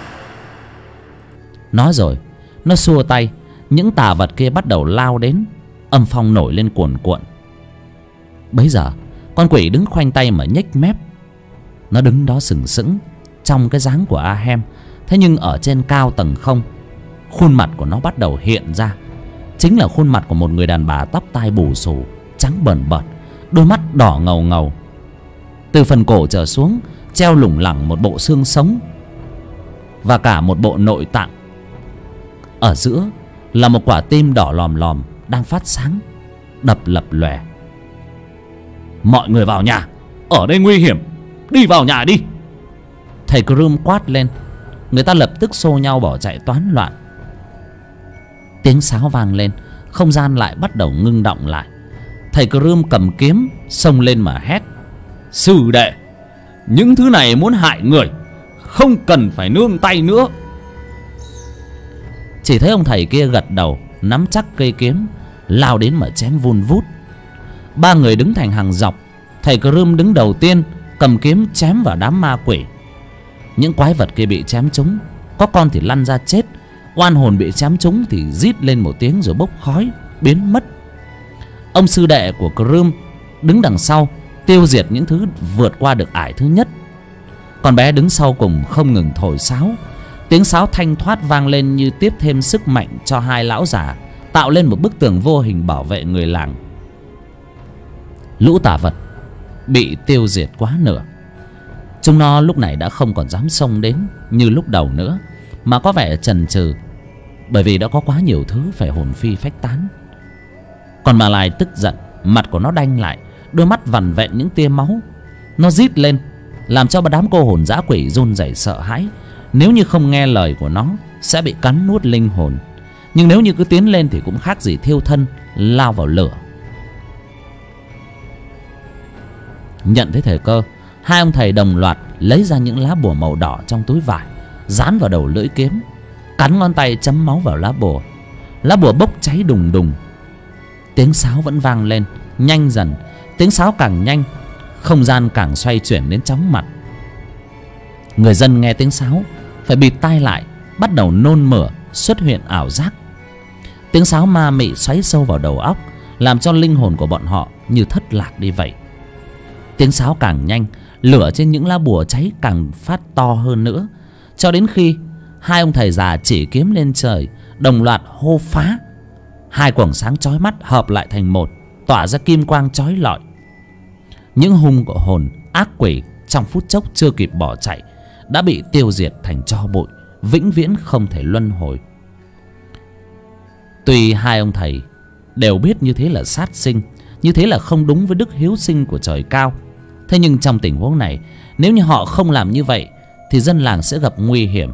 Nói rồi nó xua tay, những tà vật kia bắt đầu lao đến. Âm phong nổi lên cuồn cuộn. Bấy giờ con quỷ đứng khoanh tay mà nhếch mép. Nó đứng đó sừng sững trong cái dáng của Ahem. Thế nhưng ở trên cao tầng không, khuôn mặt của nó bắt đầu hiện ra. Chính là khuôn mặt của một người đàn bà tóc tai bù xù, trắng bờn bợt, đôi mắt đỏ ngầu ngầu. Từ phần cổ trở xuống treo lủng lẳng một bộ xương sống và cả một bộ nội tạng. Ở giữa là một quả tim đỏ lòm lòm đang phát sáng, đập lập lòe. Mọi người vào nhà, ở đây nguy hiểm, đi vào nhà đi. Thầy Crom quát lên. Người ta lập tức xô nhau bỏ chạy toán loạn. Tiếng sáo vang lên, không gian lại bắt đầu ngưng động lại. Thầy Crom cầm kiếm xông lên mà hét: Sư đệ, những thứ này muốn hại người, không cần phải nương tay nữa. Chỉ thấy ông thầy kia gật đầu, nắm chắc cây kiếm, lao đến mà chém vun vút. Ba người đứng thành hàng dọc. Thầy Crom đứng đầu tiên, cầm kiếm chém vào đám ma quỷ. Những quái vật kia bị chém trúng, có con thì lăn ra chết, oan hồn bị chém trúng thì rít lên một tiếng rồi bốc khói biến mất. Ông sư đệ của Crom đứng đằng sau, tiêu diệt những thứ vượt qua được ải thứ nhất. Con bé đứng sau cùng không ngừng thổi sáo. Tiếng sáo thanh thoát vang lên như tiếp thêm sức mạnh cho hai lão già, tạo lên một bức tường vô hình bảo vệ người làng. Lũ tà vật bị tiêu diệt quá nửa. Chúng nó lúc này đã không còn dám xông đến như lúc đầu nữa, mà có vẻ chần chừ, bởi vì đã có quá nhiều thứ phải hồn phi phách tán. Còn mà lại tức giận, mặt của nó đanh lại, đôi mắt vằn vẹn những tia máu. Nó rít lên làm cho đám cô hồn dã quỷ run rẩy sợ hãi. Nếu như không nghe lời của nó sẽ bị cắn nuốt linh hồn, nhưng nếu như cứ tiến lên thì cũng khác gì thiêu thân lao vào lửa. Nhận thấy thời cơ, hai ông thầy đồng loạt lấy ra những lá bùa màu đỏ trong túi vải, dán vào đầu lưỡi kiếm, cắn ngón tay chấm máu vào lá bùa. Lá bùa bốc cháy đùng đùng. Tiếng sáo vẫn vang lên nhanh dần. Tiếng sáo càng nhanh, không gian càng xoay chuyển đến chóng mặt. Người dân nghe tiếng sáo phải bịt tai lại, bắt đầu nôn mửa, xuất hiện ảo giác. Tiếng sáo ma mị xoáy sâu vào đầu óc, làm cho linh hồn của bọn họ như thất lạc đi vậy. Tiếng sáo càng nhanh, lửa trên những lá bùa cháy càng phát to hơn nữa, cho đến khi hai ông thầy già chỉ kiếm lên trời, đồng loạt hô phá. Hai quầng sáng chói mắt hợp lại thành một, tỏa ra kim quang chói lọi. Những hung của hồn ác quỷ trong phút chốc chưa kịp bỏ chạy đã bị tiêu diệt thành tro bụi, vĩnh viễn không thể luân hồi. Tuy hai ông thầy đều biết như thế là sát sinh, như thế là không đúng với đức hiếu sinh của trời cao, thế nhưng trong tình huống này, nếu như họ không làm như vậy thì dân làng sẽ gặp nguy hiểm.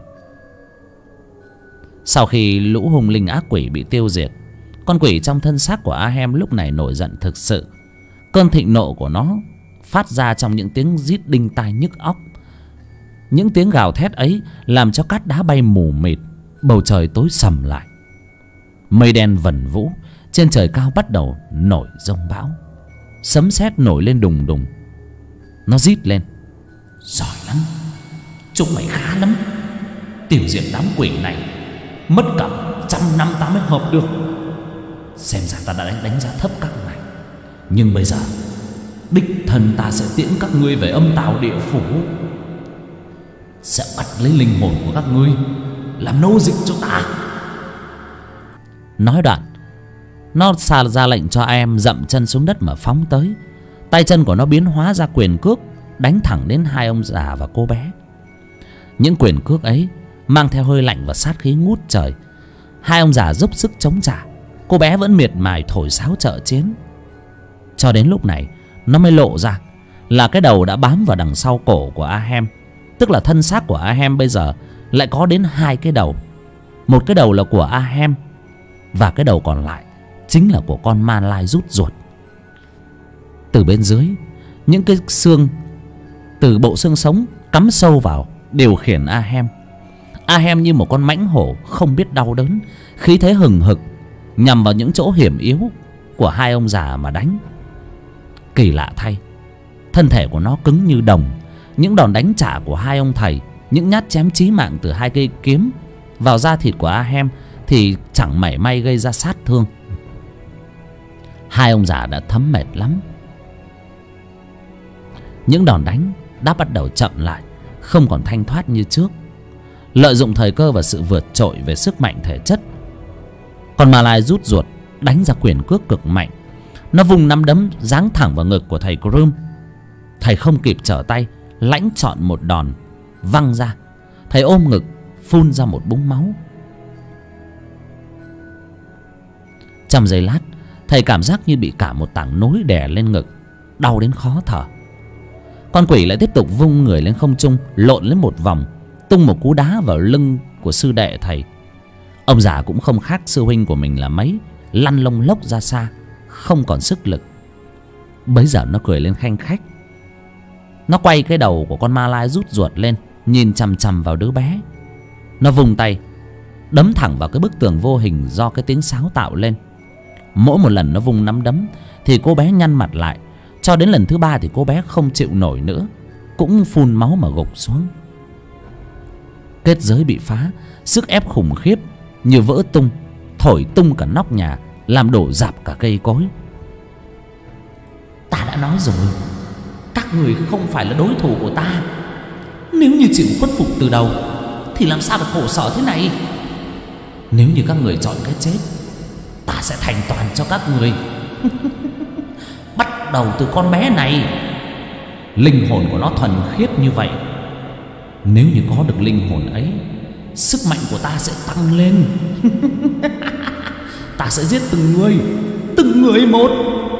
Sau khi lũ hung linh ác quỷ bị tiêu diệt, con quỷ trong thân xác của Ahem lúc này nổi giận thực sự. Cơn thịnh nộ của nó phát ra trong những tiếng rít đinh tai nhức óc. Những tiếng gào thét ấy làm cho cát đá bay mù mịt, bầu trời tối sầm lại. Mây đen vần vũ, trên trời cao bắt đầu nổi giông bão. Sấm sét nổi lên đùng đùng. Nó rít lên: Giỏi lắm, chúng mày khá lắm. Tiêu diệt đám quỷ này mất cả 100 năm ta mới hợp được. Xem ra ta đã đánh giá thấp các mày, nhưng bây giờ đích thân ta sẽ tiễn các ngươi về âm tào địa phủ, sẽ bắt lấy linh hồn của các ngươi làm nô dịch cho ta. Nói đoạn, nó ra lệnh cho em dậm chân xuống đất mà phóng tới. Tay chân của nó biến hóa ra quyền cước, đánh thẳng đến hai ông già và cô bé. Những quyền cước ấy mang theo hơi lạnh và sát khí ngút trời. Hai ông già dốc sức chống trả, cô bé vẫn miệt mài thổi sáo trợ chiến. Cho đến lúc này nó mới lộ ra là cái đầu đã bám vào đằng sau cổ của Ahem. Tức là thân xác của Ahem bây giờ lại có đến hai cái đầu. Một cái đầu là của Ahem, và cái đầu còn lại chính là của con ma lai rút ruột. Từ bên dưới, những cái xương từ bộ xương sống cắm sâu vào điều khiển Ahem. Ahem như một con mãnh hổ không biết đau đớn, khí thế hừng hực nhằm vào những chỗ hiểm yếu của hai ông già mà đánh. Kỳ lạ thay, thân thể của nó cứng như đồng. Những đòn đánh trả của hai ông thầy, những nhát chém chí mạng từ hai cây kiếm vào da thịt của Ahem thì chẳng mảy may gây ra sát thương. Hai ông già đã thấm mệt lắm. Những đòn đánh đã bắt đầu chậm lại, không còn thanh thoát như trước. Lợi dụng thời cơ và sự vượt trội về sức mạnh thể chất, con Ma Lai rút ruột đánh ra quyền cước cực mạnh. Nó vùng nắm đấm giáng thẳng vào ngực của thầy Crom. Thầy không kịp trở tay, lãnh trọn một đòn văng ra. Thầy ôm ngực phun ra một búng máu. Trong giây lát, thầy cảm giác như bị cả một tảng núi đè lên ngực, đau đến khó thở. Con quỷ lại tiếp tục vung người lên không trung, lộn lên một vòng, tung một cú đá vào lưng của sư đệ thầy. Ông già cũng không khác sư huynh của mình là mấy, lăn lông lốc ra xa, không còn sức lực. Bấy giờ nó cười lên khanh khách. Nó quay cái đầu của con Ma Lai rút ruột lên, nhìn chằm chằm vào đứa bé. Nó vung tay đấm thẳng vào cái bức tường vô hình do cái tiếng sáo tạo lên. Mỗi một lần nó vung nắm đấm thì cô bé nhăn mặt lại. Cho đến lần thứ ba thì cô bé không chịu nổi nữa, cũng phun máu mà gục xuống. Kết giới bị phá, sức ép khủng khiếp như vỡ tung, thổi tung cả nóc nhà, làm đổ rạp cả cây cối. Ta đã nói rồi, các người không phải là đối thủ của ta. Nếu như chịu khuất phục từ đầu thì làm sao được khổ sở thế này. Nếu như các người chọn cái chết, ta sẽ thành toàn cho các người. Bắt đầu từ con bé này. Linh hồn của nó thuần khiết như vậy. Nếu như có được linh hồn ấy, sức mạnh của ta sẽ tăng lên. Ta sẽ giết từng người một.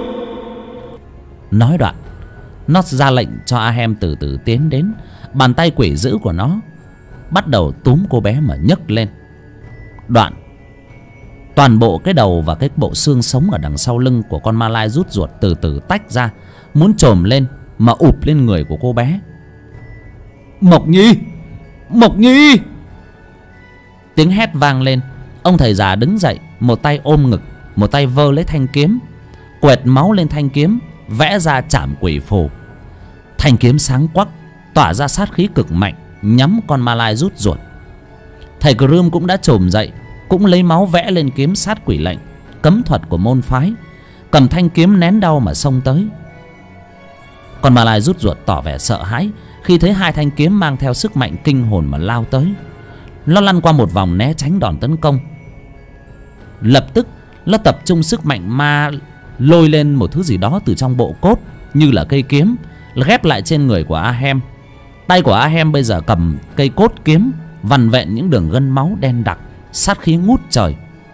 Nói đoạn, nó ra lệnh cho Ahem từ từ tiến đến. Bàn tay quỷ dữ của nó bắt đầu túm cô bé mà nhấc lên. Đoạn, toàn bộ cái đầu và cái bộ xương sống ở đằng sau lưng của con Ma Lai rút ruột từ từ tách ra, muốn chồm lên mà ụp lên người của cô bé. Mộc Nhi! Mộc Nhi! Tiếng hét vang lên. Ông thầy già đứng dậy, một tay ôm ngực, một tay vơ lấy thanh kiếm, quẹt máu lên thanh kiếm, vẽ ra trảm quỷ phù. Thanh kiếm sáng quắc, tỏa ra sát khí cực mạnh, nhắm con Ma Lai rút ruột. Thầy Crom cũng đã chồm dậy, cũng lấy máu vẽ lên kiếm sát quỷ lệnh, cấm thuật của môn phái, cầm thanh kiếm nén đau mà xông tới. Con Ma Lai rút ruột tỏ vẻ sợ hãi khi thấy hai thanh kiếm mang theo sức mạnh kinh hồn mà lao tới. Nó lăn qua một vòng né tránh đòn tấn công. Lập tức nó tập trung sức mạnh ma lôi lên một thứ gì đó từ trong bộ cốt, như là cây kiếm, ghép lại trên người của Ahem. Tay của Ahem bây giờ cầm cây cốt kiếm, vằn vẹn những đường gân máu đen đặc, sát khí ngút trời.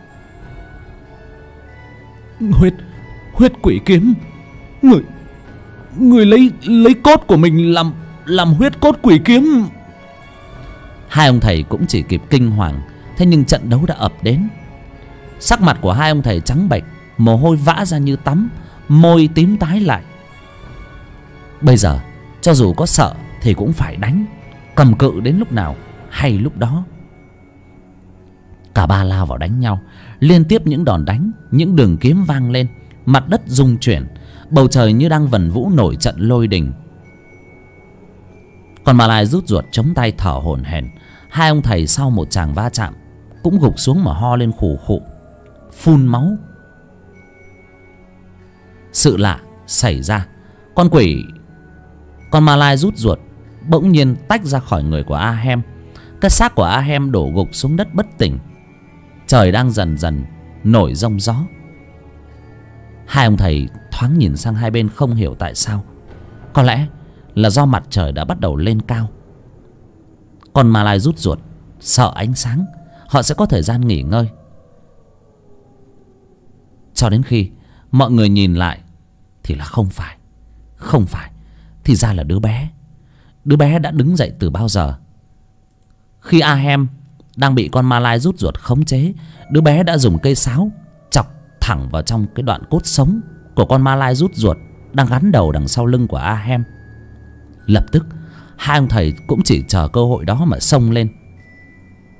Huyết quỷ kiếm. Người lấy cốt của mình làm huyết cốt quỷ kiếm. Hai ông thầy cũng chỉ kịp kinh hoàng. Thế nhưng trận đấu đã ập đến. Sắc mặt của hai ông thầy trắng bệch, mồ hôi vã ra như tắm, môi tím tái lại. Bây giờ cho dù có sợ thì cũng phải đánh, cầm cự đến lúc nào hay lúc đó. Cả ba lao vào đánh nhau, liên tiếp những đòn đánh, những đường kiếm vang lên, mặt đất rung chuyển, bầu trời như đang vần vũ nổi trận lôi đình. Còn Ma Lai rút ruột chống tay thở hổn hển. Hai ông thầy sau một tràng va chạm cũng gục xuống mà ho lên khù khụ, phun máu. Sự lạ xảy ra. Con Ma Lai rút ruột bỗng nhiên tách ra khỏi người của Ahem. Cái xác của Ahem đổ gục xuống đất bất tỉnh. Trời đang dần dần nổi giông gió. Hai ông thầy thoáng nhìn sang hai bên không hiểu tại sao. Có lẽ là do mặt trời đã bắt đầu lên cao. Con Ma Lai rút ruột sợ ánh sáng, họ sẽ có thời gian nghỉ ngơi. Cho đến khi mọi người nhìn lại thì là không phải, thì ra là đứa bé. Đứa bé đã đứng dậy từ bao giờ. Khi Ahem đang bị con Ma Lai rút ruột khống chế, đứa bé đã dùng cây sáo chọc thẳng vào trong cái đoạn cốt sống của con Ma Lai rút ruột đang gắn đầu đằng sau lưng của Ahem. Lập tức hai ông thầy cũng chỉ chờ cơ hội đó mà xông lên.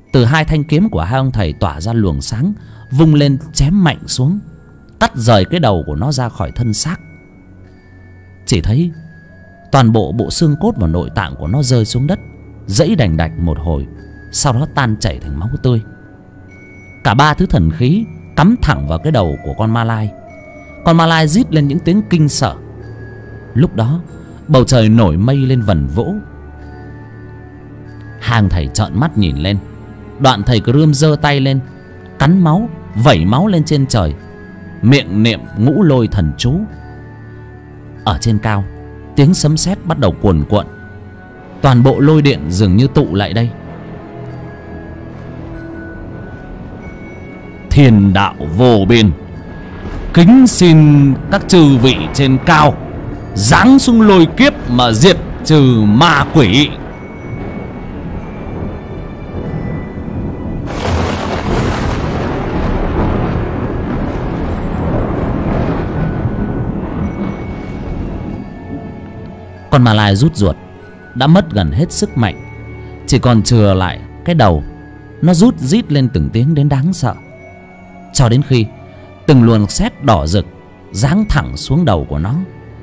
Từ hai thanh kiếm của hai ông thầy tỏa ra luồng sáng, vung lên chém mạnh xuống, cắt rời cái đầu của nó ra khỏi thân xác. Chỉ thấy toàn bộ bộ xương cốt và nội tạng của nó rơi xuống đất, giãy đành đạch một hồi, sau đó tan chảy thành máu tươi. Cả ba thứ thần khí cắm thẳng vào cái đầu của con ma lai. Con ma lai rít lên những tiếng kinh sợ. Lúc đó bầu trời nổi mây lên vần vũ. Hàng thầy trợn mắt nhìn lên. Đoạn thầy Crom giơ tay lên, cắn máu, vẩy máu lên trên trời, miệng niệm ngũ lôi thần chú. Ở trên cao, tiếng sấm sét bắt đầu cuồn cuộn. Toàn bộ lôi điện dường như tụ lại đây. Thiên đạo vô biên, kính xin các chư vị trên cao giáng xuống lôi kiếp mà diệt trừ ma quỷ. Con ma lai rút ruột đã mất gần hết sức mạnh, chỉ còn chừa lại cái đầu. Nó rút rít lên từng tiếng đến đáng sợ, cho đến khi từng luồng sét đỏ rực giáng thẳng xuống đầu của nó.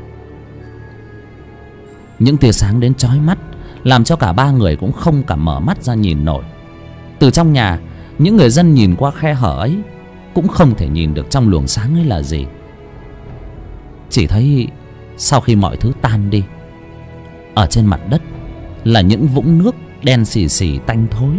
Những tia sáng đến chói mắt làm cho cả ba người cũng không cả mở mắt ra nhìn nổi. Từ trong nhà, những người dân nhìn qua khe hở ấy cũng không thể nhìn được trong luồng sáng ấy là gì. Chỉ thấy sau khi mọi thứ tan đi, ở trên mặt đất là những vũng nước đen xì xì tanh thối.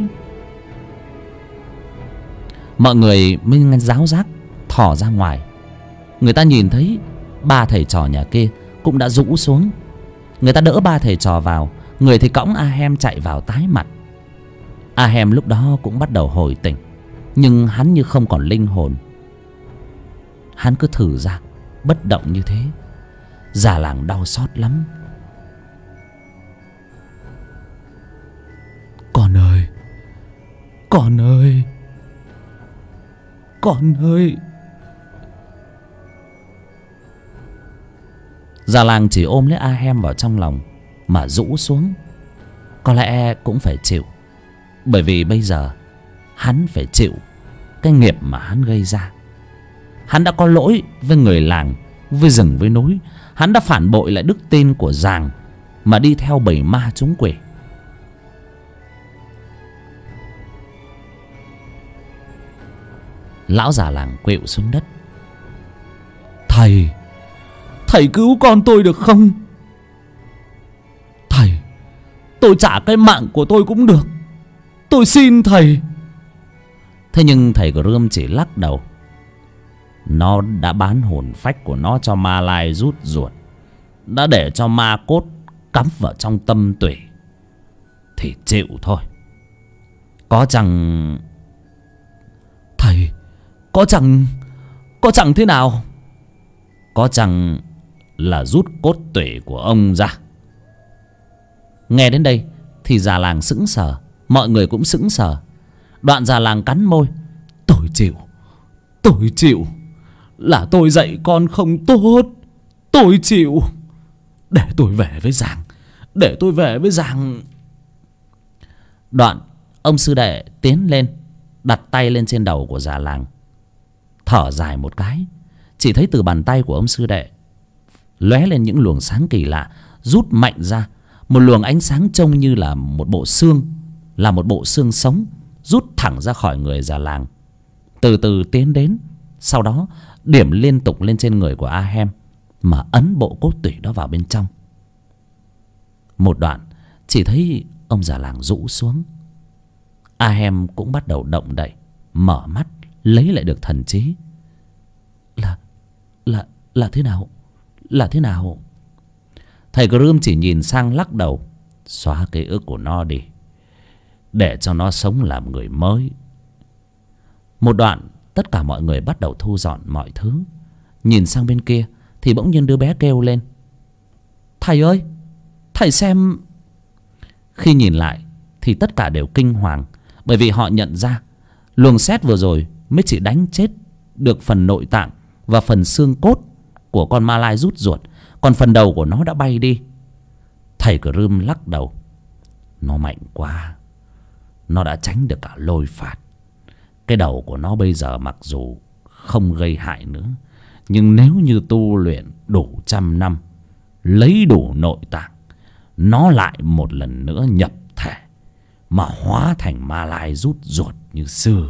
Mọi người mới ráo rác thò ra ngoài. Người ta nhìn thấy ba thầy trò nhà kia cũng đã rũ xuống. Người ta đỡ ba thầy trò vào, người thì cõng Ahem chạy vào tái mặt. Ahem lúc đó cũng bắt đầu hồi tỉnh, nhưng hắn như không còn linh hồn. Hắn cứ thử ra bất động như thế. Già làng đau xót lắm. Con ơi, con ơi, con ơi. Già làng chỉ ôm lấy Ahem vào trong lòng mà rũ xuống. Có lẽ cũng phải chịu, bởi vì bây giờ hắn phải chịu cái nghiệp mà hắn gây ra. Hắn đã có lỗi với người làng, với rừng, với núi. Hắn đã phản bội lại đức tin của Giàng mà đi theo bầy ma chúng quỷ. Lão già làng quỵu xuống đất. Thầy, thầy cứu con tôi được không? Thầy, tôi trả cái mạng của tôi cũng được, tôi xin thầy. Thế nhưng thầy Crom chỉ lắc đầu. Nó đã bán hồn phách của nó cho ma lai rút ruột, đã để cho ma cốt cắm vào trong tâm tủy, thì chịu thôi. Có chẳng thầy, có chẳng thế nào? Có chẳng là rút cốt tủy của ông ra. Nghe đến đây thì già làng sững sờ, mọi người cũng sững sờ. Đoạn già làng cắn môi. Tôi chịu. Là tôi dạy con không tốt, tôi chịu. Để tôi về với Giàng. Đoạn ông sư đệ tiến lên, đặt tay lên trên đầu của già làng, thở dài một cái. Chỉ thấy từ bàn tay của ông sư đệ lóe lên những luồng sáng kỳ lạ, rút mạnh ra một luồng ánh sáng trông như là một bộ xương, là một bộ xương sống, rút thẳng ra khỏi người già làng, từ từ tiến đến, sau đó điểm liên tục lên trên người của Ahem mà ấn bộ cốt tủy đó vào bên trong. Một đoạn chỉ thấy ông già làng rũ xuống. Ahem cũng bắt đầu động đậy, mở mắt, lấy lại được thần trí. Là thế nào? Là thế nào? Thầy Crom chỉ nhìn sang lắc đầu. Xóa ký ức của nó đi, để cho nó sống làm người mới. Một đoạn tất cả mọi người bắt đầu thu dọn mọi thứ. Nhìn sang bên kia thì bỗng nhiên đứa bé kêu lên. Thầy ơi, thầy xem. Khi nhìn lại thì tất cả đều kinh hoàng, bởi vì họ nhận ra luồng sét vừa rồi mới chỉ đánh chết được phần nội tạng và phần xương cốt của con ma lai rút ruột, còn phần đầu của nó đã bay đi. Thầy Crom lắc đầu. Nó mạnh quá, nó đã tránh được cả lôi phạt. Cái đầu của nó bây giờ mặc dù không gây hại nữa, nhưng nếu như tu luyện đủ 100 năm, lấy đủ nội tạng, nó lại một lần nữa nhập thể mà hóa thành Ma Lai rút ruột như xưa.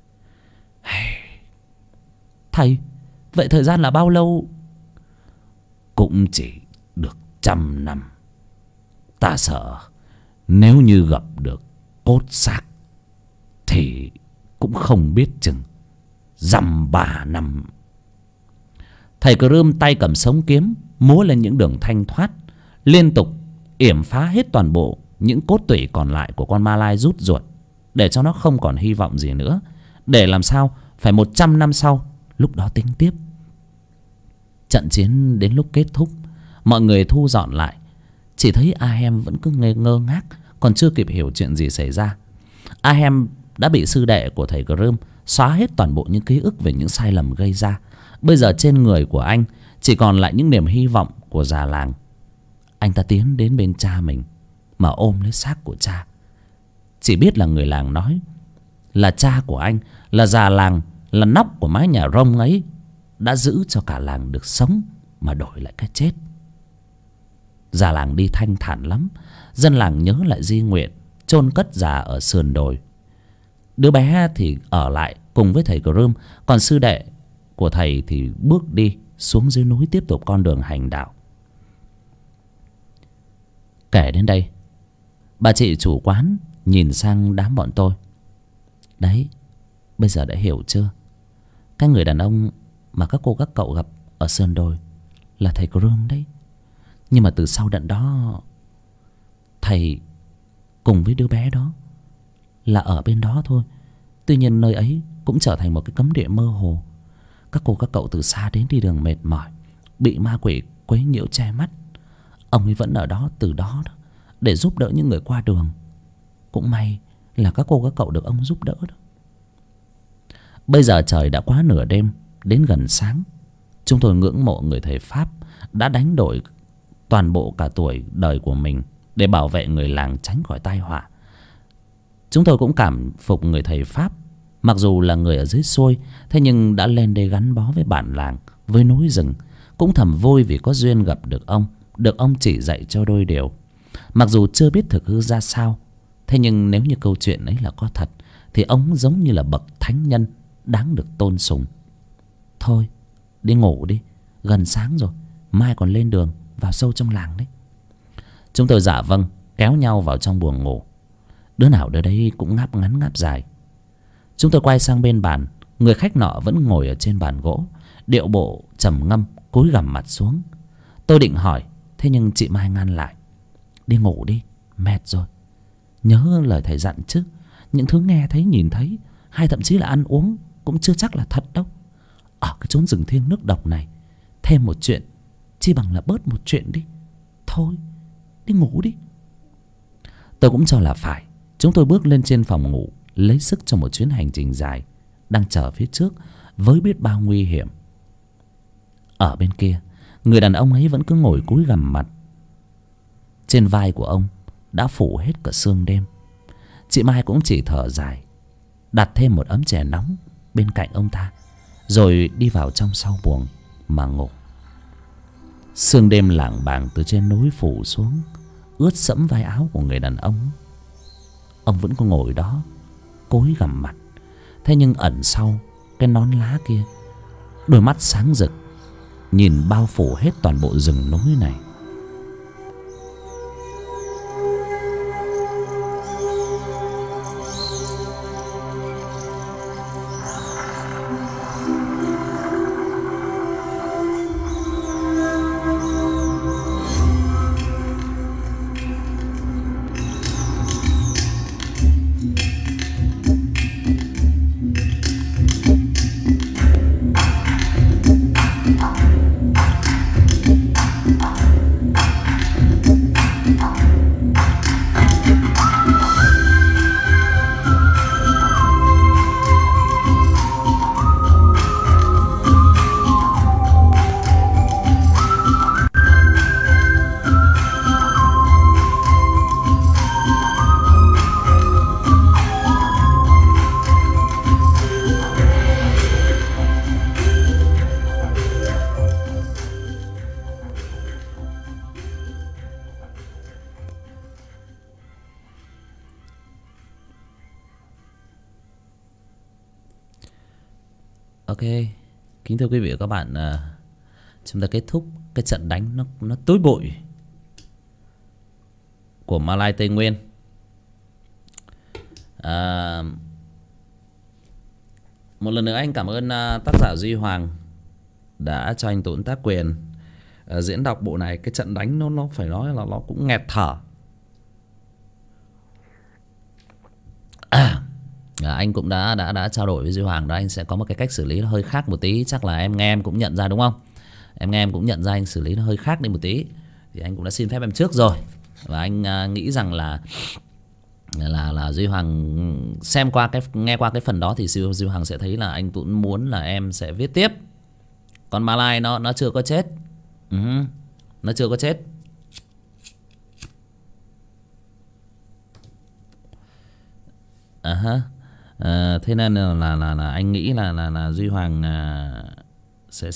Thầy, vậy thời gian là bao lâu? Cũng chỉ được 100 năm. Ta sợ nếu như gặp được cốt xác thì cũng không biết chừng dăm 3 năm. Thầy Crom tay cầm sống kiếm, múa lên những đường thanh thoát, liên tục yểm phá hết toàn bộ những cốt tủy còn lại của con Ma Lai rút ruột, để cho nó không còn hy vọng gì nữa, để làm sao phải 100 năm sau, lúc đó tính tiếp. Trận chiến đến lúc kết thúc, mọi người thu dọn lại, chỉ thấy Ahem vẫn cứ ngơ ngác, còn chưa kịp hiểu chuyện gì xảy ra. Ahem đã bị sư đệ của thầy Crom xóa hết toàn bộ những ký ức về những sai lầm gây ra. Bây giờ trên người của anh chỉ còn lại những niềm hy vọng của già làng. Anh ta tiến đến bên cha mình mà ôm lấy xác của cha. Chỉ biết là người làng nói là cha của anh, là già làng, là nóc của mái nhà rông ấy, đã giữ cho cả làng được sống mà đổi lại cái chết. Già làng đi thanh thản lắm. Dân làng nhớ lại di nguyện chôn cất già ở sườn đồi. Đứa bé thì ở lại cùng với thầy Crom, còn sư đệ của thầy thì bước đi xuống dưới núi tiếp tục con đường hành đạo. Kể đến đây, bà chị chủ quán nhìn sang đám bọn tôi. Đấy, bây giờ đã hiểu chưa? Cái người đàn ông mà các cô các cậu gặp ở sườn đồi là thầy Crom đấy. Nhưng mà từ sau đợt đó, thầy cùng với đứa bé đó là ở bên đó thôi. Tuy nhiên nơi ấy cũng trở thành một cái cấm địa mơ hồ. Các cô các cậu từ xa đến đi đường mệt mỏi, bị ma quỷ quấy nhiễu che mắt, ông ấy vẫn ở đó từ đó đó, để giúp đỡ những người qua đường. Cũng may là các cô các cậu được ông giúp đỡ đó. Bây giờ trời đã quá nửa đêm, đến gần sáng. Chúng tôi ngưỡng mộ người thầy Pháp đã đánh đổi toàn bộ cả tuổi đời của mình để bảo vệ người làng tránh khỏi tai họa. Chúng tôi cũng cảm phục người thầy Pháp. Mặc dù là người ở dưới xuôi, thế nhưng đã lên đây gắn bó với bản làng, với núi rừng. Cũng thầm vui vì có duyên gặp được ông chỉ dạy cho đôi điều. Mặc dù chưa biết thực hư ra sao, thế nhưng nếu như câu chuyện ấy là có thật, thì ông giống như là bậc thánh nhân đáng được tôn sùng. Thôi, đi ngủ đi, gần sáng rồi, mai còn lên đường vào sâu trong làng đấy. Chúng tôi dạ vâng, kéo nhau vào trong buồng ngủ. Đứa nào đứa đấy cũng ngáp ngắn ngáp dài. Chúng tôi quay sang bên bàn. Người khách nọ vẫn ngồi ở trên bàn gỗ, điệu bộ trầm ngâm, cúi gằm mặt xuống. Tôi định hỏi, thế nhưng chị Mai ngăn lại. Đi ngủ đi, mệt rồi. Nhớ lời thầy dặn chứ. Những thứ nghe thấy nhìn thấy, hay thậm chí là ăn uống, cũng chưa chắc là thật đâu. Ở cái chốn rừng thiêng nước độc này, thêm một chuyện chi bằng là bớt một chuyện đi. Thôi, đi ngủ đi. Tôi cũng cho là phải. Chúng tôi bước lên trên phòng ngủ, lấy sức cho một chuyến hành trình dài đang chờ phía trước với biết bao nguy hiểm. Ở bên kia, người đàn ông ấy vẫn cứ ngồi cúi gằm mặt. Trên vai của ông đã phủ hết cả sương đêm. Chị Mai cũng chỉ thở dài, đặt thêm một ấm chè nóng bên cạnh ông ta, rồi đi vào trong sau buồng mà ngủ. Sương đêm lảng bảng từ trên núi phủ xuống, ướt sẫm vai áo của người đàn ông. Ông vẫn còn ngồi đó, cúi gằm mặt. Thế nhưng ẩn sau cái nón lá kia, đôi mắt sáng rực nhìn bao phủ hết toàn bộ rừng núi này. Ok, kính thưa quý vị và các bạn, chúng ta kết thúc cái trận đánh nó tối bội của Malay Tây Nguyên. Một lần nữa anh cảm ơn tác giả Duy Hoàng đã cho anh Tuấn tác quyền diễn đọc bộ này. Cái trận đánh nó phải nói là nó cũng nghẹt thở. Anh cũng đã trao đổi với Duy Hoàng đó, anh sẽ có một cái cách xử lý nó hơi khác một tí. Chắc là em nghe em cũng nhận ra đúng không? Em nghe em cũng nhận ra anh xử lý nó hơi khác đi một tí. Thì anh cũng đã xin phép em trước rồi. Và anh nghĩ rằng là Duy Hoàng nghe qua cái phần đó thì Duy Hoàng sẽ thấy là anh cũng muốn là em sẽ viết tiếp. Còn Malay nó chưa có chết. Nó chưa có chết. Thế nên là anh nghĩ là Duy Hoàng sẽ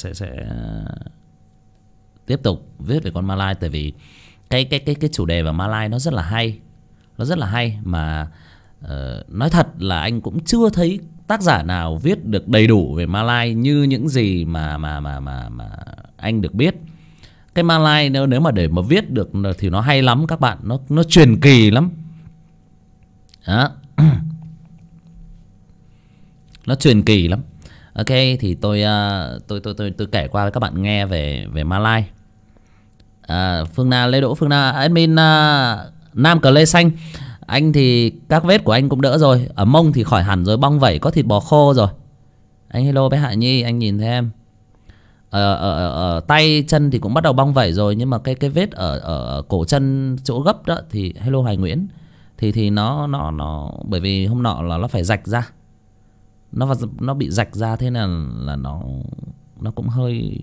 tiếp tục viết về con Malay, tại vì cái chủ đề về Malay nó rất là hay. Nó rất là hay mà nói thật là anh cũng chưa thấy tác giả nào viết được đầy đủ về Malay như những gì mà anh được biết. Cái Malay nếu mà để mà viết được thì nó hay lắm các bạn, nó truyền kỳ lắm. Đó. Nó truyền kỳ lắm. Ok, thì tôi kể qua với các bạn nghe về Malay. Phương Na, Lê Đỗ Phương Na, admin Nam Cờ Lê Xanh. Anh thì các vết của anh cũng đỡ rồi. Ở mông thì khỏi hẳn rồi, bong vẩy có thịt bò khô rồi. Anh hello bé Hạ Nhi, anh nhìn thấy em. Ở tay chân thì cũng bắt đầu bong vẩy rồi, nhưng mà cái vết ở cổ chân chỗ gấp đó thì hello Hoài Nguyễn. Thì nó bởi vì hôm nọ là nó phải rạch ra. Nó bị rạch ra, thế là nó cũng hơi,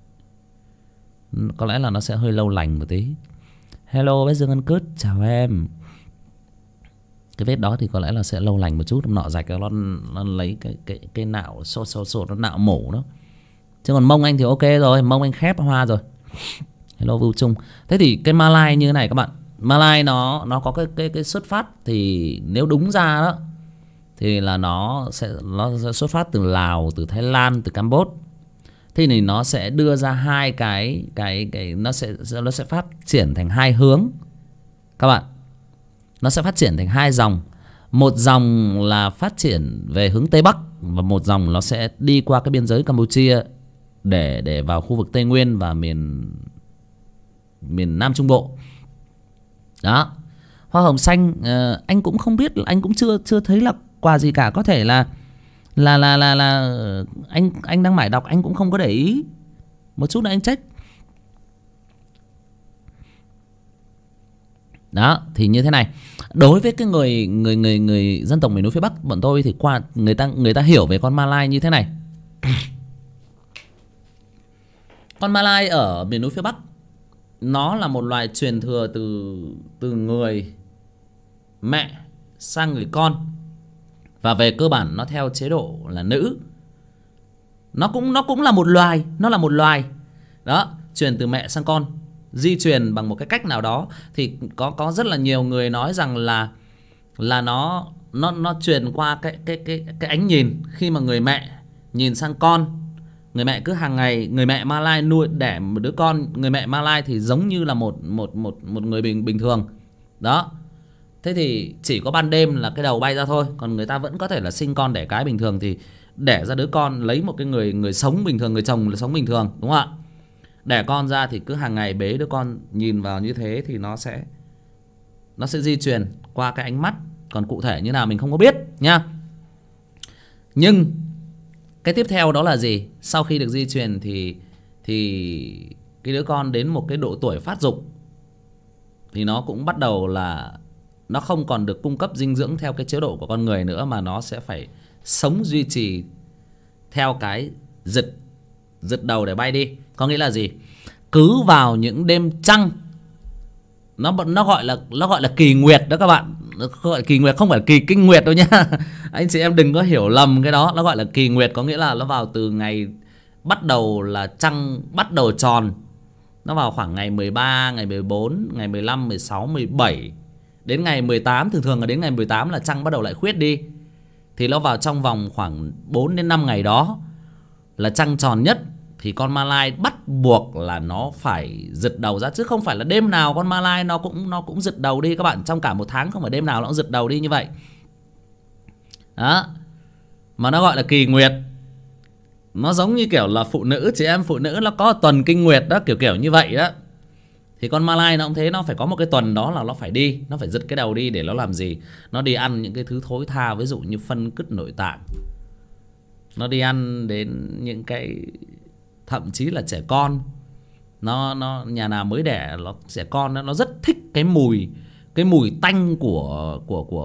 có lẽ là nó sẽ hơi lâu lành một tí. Hello bé Dương Ân Cứt, chào em. Cái vết đó thì có lẽ là sẽ lâu lành một chút. Hôm nọ rạch nó lấy cái nạo sột nó nạo mổ đó. Chứ còn mông anh thì ok rồi, mông anh khép hoa rồi. Hello Vưu Trung. Thế thì cái Malay như thế này các bạn. Malay nó có cái xuất phát thì nếu đúng ra đó thì là nó sẽ xuất phát từ Lào, từ Thái Lan, từ Campuchia. Thế thì nó sẽ đưa ra hai cái nó sẽ phát triển thành hai hướng các bạn. Nó sẽ phát triển thành hai dòng. Một dòng là phát triển về hướng Tây Bắc, và một dòng nó sẽ đi qua cái biên giới Campuchia để vào khu vực Tây Nguyên và miền Nam Trung Bộ. Đó. Hoa hồng xanh anh cũng không biết, anh cũng chưa thấy là quà gì cả. Có thể là anh đang mải đọc, anh cũng không có để ý. Một chút nữa anh check. Đó, thì như thế này. Đối với cái người dân tộc miền núi phía Bắc bọn tôi thì qua người ta hiểu về con Malay như thế này. Con Malay ở miền núi phía Bắc nó là một loài truyền thừa từ người mẹ sang người con. Và về cơ bản nó theo chế độ là nữ. Nó cũng là một loài, nó là một loài. Đó, truyền từ mẹ sang con, di truyền bằng một cái cách nào đó. Thì có rất là nhiều người nói rằng là nó truyền qua cái ánh nhìn. Khi mà người mẹ nhìn sang con, người mẹ cứ hàng ngày, người mẹ Malay nuôi đẻ một đứa con, người mẹ Malay thì giống như là một người bình thường. Đó. Thế thì chỉ có ban đêm là cái đầu bay ra thôi. Còn người ta vẫn có thể là sinh con đẻ cái bình thường, thì đẻ ra đứa con, lấy một cái người sống bình thường, người chồng là sống bình thường, đúng không ạ? Đẻ con ra thì cứ hàng ngày bế đứa con nhìn vào như thế, thì nó sẽ di truyền qua cái ánh mắt. Còn cụ thể như nào mình không có biết nha. Nhưng cái tiếp theo đó là gì? Sau khi được di truyền thì cái đứa con đến một cái độ tuổi phát dục thì nó cũng bắt đầu là nó không còn được cung cấp dinh dưỡng theo cái chế độ của con người nữa, mà nó sẽ phải sống duy trì theo cái giật đầu để bay đi. Có nghĩa là gì? Cứ vào những đêm trăng, nó gọi là kỳ nguyệt đó các bạn. Nó gọi là kỳ nguyệt, không phải kỳ kinh nguyệt đâu nhá. Anh chị em đừng có hiểu lầm cái đó. Nó gọi là kỳ nguyệt có nghĩa là nó vào từ ngày bắt đầu là trăng bắt đầu tròn. Nó vào khoảng ngày 13, ngày 14, ngày 15, 16, 17 đến ngày 18, thường là đến ngày 18 là trăng bắt đầu lại khuyết đi. Thì nó vào trong vòng khoảng 4 đến 5 ngày đó. là trăng tròn nhất thì con ma lai bắt buộc là nó phải giật đầu ra, chứ không phải là đêm nào con ma lai nó cũng giật đầu đi các bạn. Trong cả một tháng không phải đêm nào nó cũng giật đầu đi như vậy. Đó. Mà nó gọi là kỳ nguyệt. Nó giống như kiểu là phụ nữ, chị em phụ nữ nó có tuần kinh nguyệt đó, kiểu như vậy đó. Thì con ma lai nó cũng thế, nó phải có một cái tuần đó là nó phải đi, nó phải giật cái đầu đi để nó làm gì? Nó đi ăn những cái thứ thối tha, ví dụ như phân cứt nội tạng. Nó đi ăn đến những cái thậm chí là trẻ con. Nó nhà nào mới đẻ nó trẻ con nó rất thích cái mùi tanh của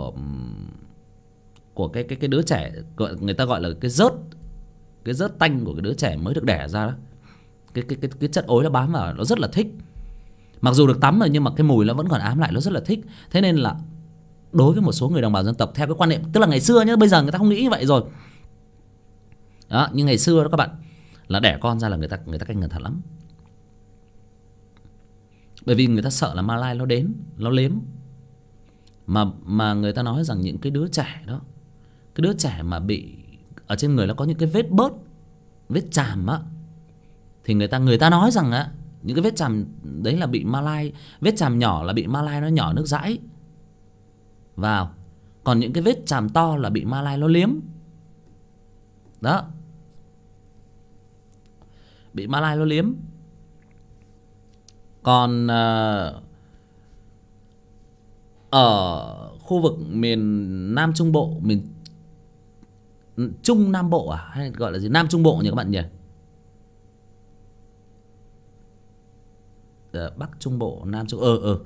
cái đứa trẻ, người ta gọi là cái rớt tanh của cái đứa trẻ mới được đẻ ra đó. Cái chất ối nó bám vào, nó rất là thích. Mặc dù được tắm rồi nhưng mà cái mùi nó vẫn còn ám lại, nó rất là thích. Thế nên là đối với một số người đồng bào dân tộc theo cái quan niệm, tức là ngày xưa nhá, bây giờ người ta không nghĩ như vậy rồi. Đó, nhưng ngày xưa đó các bạn, là đẻ con ra là người ta canh cẩn thận lắm. Bởi vì người ta sợ là ma lai nó đến, nó liếm. Mà người ta nói rằng những cái đứa trẻ đó, cái đứa trẻ mà bị ở trên người nó có những cái vết bớt, vết chàm á, thì người ta nói rằng á, những cái vết chàm đấy là bị ma lai, vết chàm nhỏ là bị ma lai nó nhỏ nước dãi vào, còn những cái vết chàm to là bị ma lai nó liếm. Đó, bị ma lai nó liếm. Còn ở khu vực miền Nam Trung Bộ, miền Trung Nam Bộ hay gọi là gì, Nam Trung Bộ nhỉ các bạn nhỉ? Bắc Trung Bộ, Nam Trung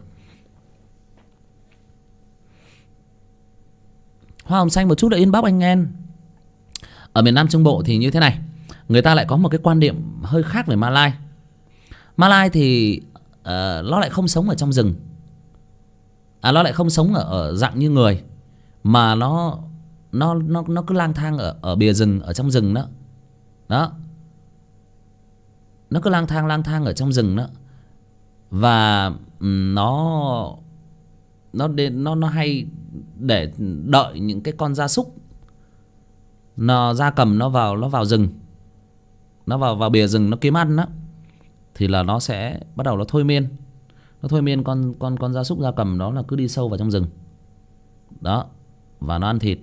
Hoa hồng xanh một chút đã inbox anh em. Ở miền Nam Trung Bộ thì như thế này, người ta lại có một cái quan điểm hơi khác về ma lai. Ma lai thì nó lại không sống ở trong rừng, nó lại không sống ở dạng như người, mà nó cứ lang thang ở bìa rừng, ở trong rừng đó. Đó, nó cứ lang thang ở trong rừng đó. Và nó hay để đợi những cái con gia súc, gia cầm nó vào rừng, nó vào bìa rừng nó kiếm ăn đó, thì là nó sẽ bắt đầu nó thôi miên con gia súc gia cầm đó là cứ đi sâu vào trong rừng đó, và nó ăn thịt,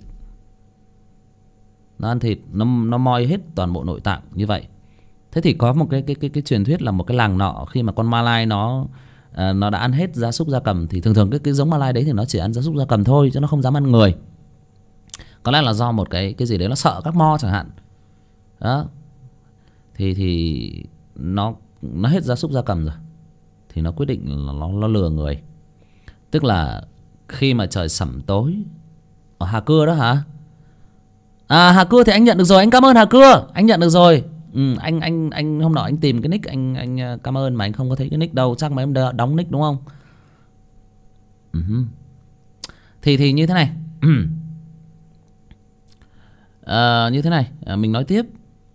nó moi hết toàn bộ nội tạng như vậy. Thế thì có một cái truyền thuyết là một cái làng nọ, khi mà con ma lai nó đã ăn hết gia súc gia cầm, thì thường cái giống ma lai đấy thì nó chỉ ăn gia súc gia cầm thôi, chứ nó không dám ăn người. Có lẽ là do một cái gì đấy nó sợ các mo chẳng hạn. Đó, thì nó hết gia súc gia cầm rồi, thì nó quyết định là nó lừa người. Tức là khi mà trời sẩm tối ở Hà Cưa đó hả? Hà Cưa thì anh nhận được rồi, anh cảm ơn Hà Cưa, anh nhận được rồi. Anh hôm nọ anh tìm cái nick, anh cảm ơn mà anh không có thấy cái nick đâu, chắc mà em đóng nick đúng không? Thì như thế này. Như thế này, mình nói tiếp.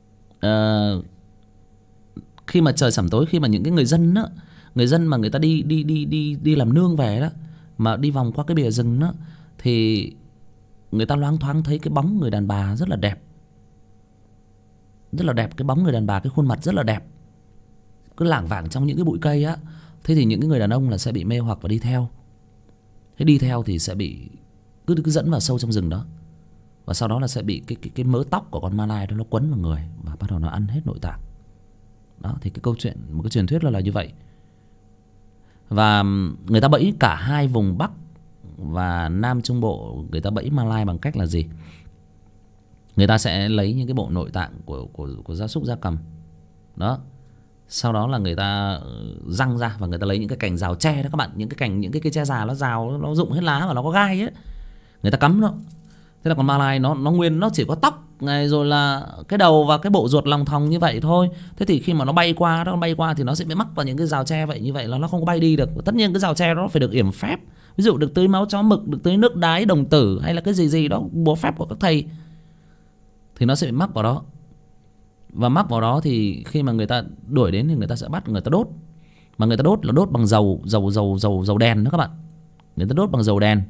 Khi mà trời sẩm tối, khi mà những cái người dân mà người ta đi làm nương về đó, mà đi vòng qua cái bìa rừng đó, thì người ta loáng thoáng thấy cái bóng người đàn bà rất là đẹp. Rất là đẹp, cái bóng người đàn bà, cái khuôn mặt rất là đẹp, cứ lảng vảng trong những cái bụi cây á. Thế thì những cái người đàn ông là sẽ bị mê hoặc và đi theo. Thế đi theo thì sẽ bị cứ dẫn vào sâu trong rừng đó. Và sau đó là sẽ bị cái mớ tóc của con ma lai đó nó quấn vào người, và bắt đầu nó ăn hết nội tạng. Đó, thì cái câu chuyện, một cái truyền thuyết là như vậy. Và người ta bẫy cả hai vùng Bắc và Nam Trung Bộ, người ta bẫy ma lai bằng cách là gì? Người ta sẽ lấy những cái bộ nội tạng của gia súc gia cầm đó, sau đó là người ta răng ra, và người ta lấy những cái cành rào tre đó các bạn, những cái cây tre già nó rào, nó rụng hết lá và nó có gai ấy, người ta cắm nó. Thế là con ma lai nó nguyên, nó chỉ có tóc này, rồi là cái đầu và cái bộ ruột lòng thòng như vậy thôi. Thế thì khi mà nó bay qua thì nó sẽ bị mắc vào những cái rào tre vậy, như vậy là nó không có bay đi được. Tất nhiên cái rào tre đó phải được yểm phép, ví dụ được tưới máu chó mực, được tưới nước đái đồng tử, hay là cái gì đó bùa phép của các thầy, thì nó sẽ bị mắc vào đó. Và mắc vào đó thì khi mà người ta đuổi đến thì người ta sẽ bắt, người ta đốt. Mà người ta đốt là đốt bằng dầu đèn đó các bạn. Người ta đốt bằng dầu đèn.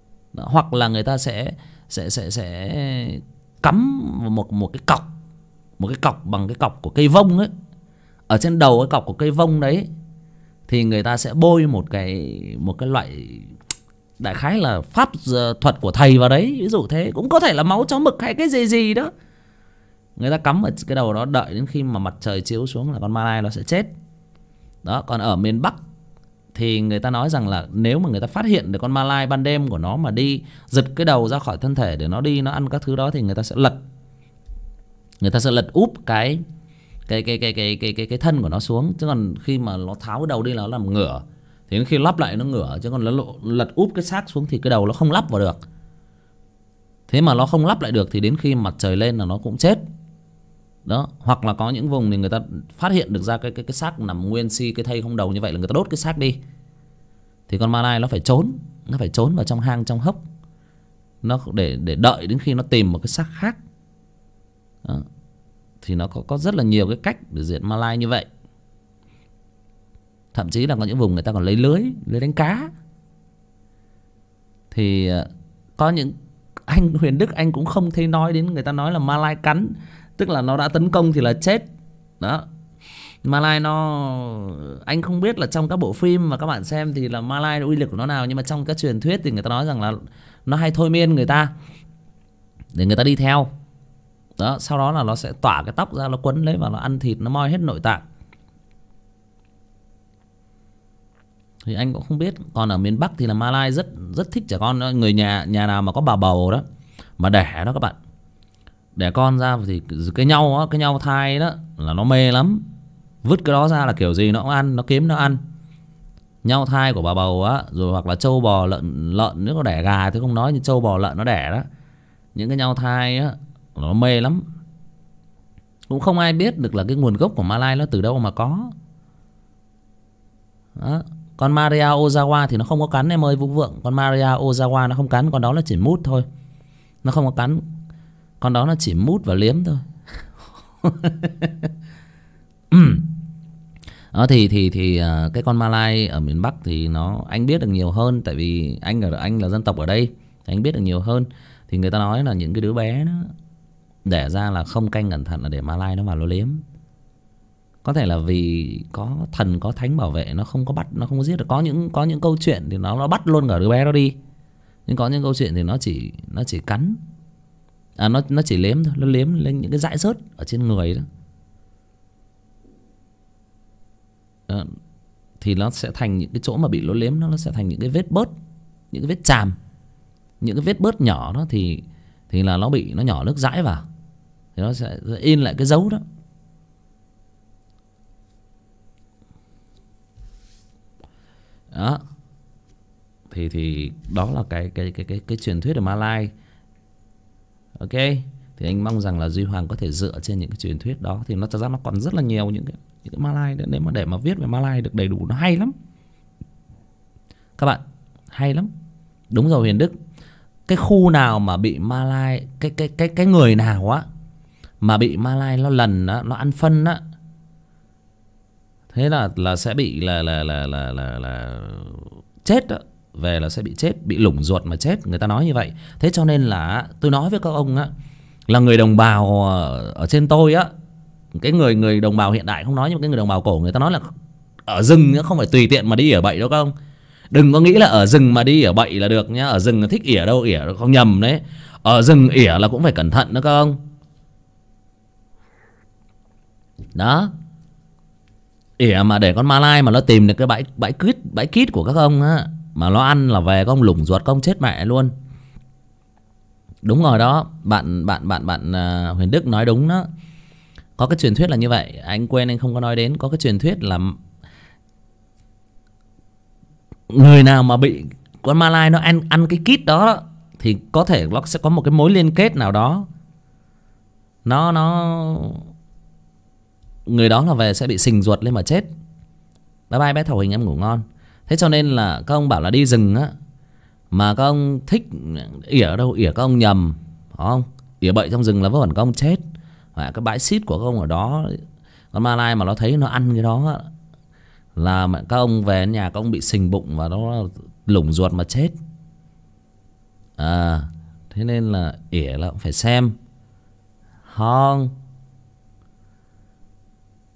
Hoặc là người ta sẽ cắm một cái cọc một cái cọc bằng cái cọc của cây vông ấy. Ở trên đầu cái cọc của cây vông đấy thì người ta sẽ bôi một cái loại, đại khái là pháp thuật của thầy vào đấy, ví dụ thế. Cũng có thể là máu chó mực hay cái gì gì đó, người ta cắm ở cái đầu đó, đợi đến khi mà mặt trời chiếu xuống là con ma lai nó sẽ chết đó. Còn ở miền Bắc thì người ta nói rằng là nếu mà người ta phát hiện được con ma lai ban đêm của nó mà đi giật cái đầu ra khỏi thân thể để nó đi nó ăn các thứ đó, thì người ta sẽ lật úp cái thân của nó xuống. Chứ còn khi mà nó tháo cái đầu đi là nó làm ngửa, thì đến khi lắp lại nó ngửa. Chứ còn nó lật úp cái xác xuống thì cái đầu nó không lắp vào được. Thế mà nó không lắp lại được thì đến khi mặt trời lên là nó cũng chết đó. Hoặc là có những vùng thì người ta phát hiện được ra cái xác nằm nguyên si, cái thây không đầu như vậy là người ta đốt cái xác đi. Thì con ma lai nó phải trốn vào trong hang trong hốc, nó để đợi đến khi nó tìm một cái xác khác đó. Thì nó có rất là nhiều cái cách để diệt ma lai như vậy. Thậm chí là có những vùng người ta còn lấy lưới đánh cá. Thì có những anh Huyền Đức anh cũng không thấy nói đến, người ta nói là ma lai cắn, tức là nó đã tấn công thì là chết đó. Ma lai anh không biết là trong các bộ phim mà các bạn xem thì là ma lai uy lực của nó nào, nhưng mà trong các truyền thuyết thì người ta nói rằng là nó hay thôi miên người ta để người ta đi theo đó. Sau đó là nó sẽ tỏa cái tóc ra, nó quấn lấy và nó ăn thịt, nó moi hết nội tạng. Thì anh cũng không biết. Còn ở miền Bắc thì là ma lai rất thích trẻ con. Người nhà nào mà có bà bầu đó mà đẻ đó các bạn, đẻ con ra thì cái nhau thai đó là nó mê lắm. Vứt cái đó ra là kiểu gì nó cũng ăn, nó kiếm nó ăn. Nhau thai của bà bầu á, rồi hoặc là trâu bò lợn nếu có đẻ gà thì không nói, như trâu bò lợn nó đẻ đó, những cái nhau thai á nó mê lắm. Cũng không ai biết được là cái nguồn gốc của ma lai nó từ đâu mà có đó. Con Maria Ozawa thì nó không có cắn em ơi Vũ Vượng. Con Maria Ozawa nó không cắn, con đó nó chỉ mút thôi, nó không có cắn. Con đó nó chỉ mút và liếm thôi. Đó thì cái con ma lai ở miền Bắc thì anh biết được nhiều hơn, tại vì anh là dân tộc ở đây, anh biết được nhiều hơn. Thì người ta nói là những cái đứa bé nó đẻ ra là không canh cẩn thận là để ma lai nó vào nó liếm. Có thể là vì có thần có thánh bảo vệ, nó không có bắt, nó không có giết được. Có những câu chuyện thì nó bắt luôn cả đứa bé đó đi, nhưng có những câu chuyện thì nó chỉ cắn, nó chỉ liếm thôi, nó liếm lên những cái dãi rớt ở trên người đó. Thì nó sẽ thành những cái chỗ mà bị nó liếm, nó sẽ thành những cái vết bớt, những cái vết chàm, những cái vết bớt nhỏ đó thì là nó nhỏ nước dãi vào thì nó sẽ in lại cái dấu đó. Đó thì đó là cái truyền thuyết ở Ma Lai. Ok, thì anh mong rằng là Duy Hoàng có thể dựa trên những cái truyền thuyết đó, thì nó thật ra nó còn rất là nhiều những cái Ma Lai nữa. Nếu mà để mà viết về Ma Lai được đầy đủ, nó hay lắm các bạn, hay lắm. Đúng rồi Huyền Đức, cái khu nào mà bị Ma Lai, cái người nào á mà bị Ma Lai nó lần á, nó ăn phân á, thế là sẽ bị là chết đó. Về là sẽ bị chết, bị lủng ruột mà chết, người ta nói như vậy. Thế cho nên là tôi nói với các ông á, là người đồng bào ở trên tôi á, cái người đồng bào hiện đại không nói, nhưng cái người đồng bào cổ người ta nói là ở rừng không phải tùy tiện mà đi ỉa bậy đâu các ông. Đừng có nghĩ là ở rừng mà đi ỉa bậy là được nhá. Ở rừng thích ỉa đâu ỉa, không nhầm đấy. Ở rừng ỉa là cũng phải cẩn thận đó các ông. Đó, ỉa mà để con Ma Lai mà nó tìm được cái bãi kít của các ông á, mà nó ăn là về các ông lủng ruột, các ông chết mẹ luôn. Đúng rồi đó, bạn Huyền Đức nói đúng đó. Có cái truyền thuyết là như vậy, anh quên anh không có nói đến. Có cái truyền thuyết là người nào mà bị con Ma Lai nó ăn cái kít đó thì có thể nó sẽ có một cái mối liên kết nào đó. Người đó là về sẽ bị sình ruột lên mà chết. Bye bye bé Thảo Hình, em ngủ ngon. Thế cho nên là các ông bảo là đi rừng á, mà các ông thích ỉa đâu ỉa, các ông nhầm, phải không? Ỉa bậy trong rừng là vớ vẩn các ông chết. Và cái bãi xít của các ông ở đó, con Ma Lai mà nó thấy nó ăn cái đó là các ông về nhà các ông bị sình bụng và nó lủng ruột mà chết. Thế nên là ỉa là cũng phải xem. Không,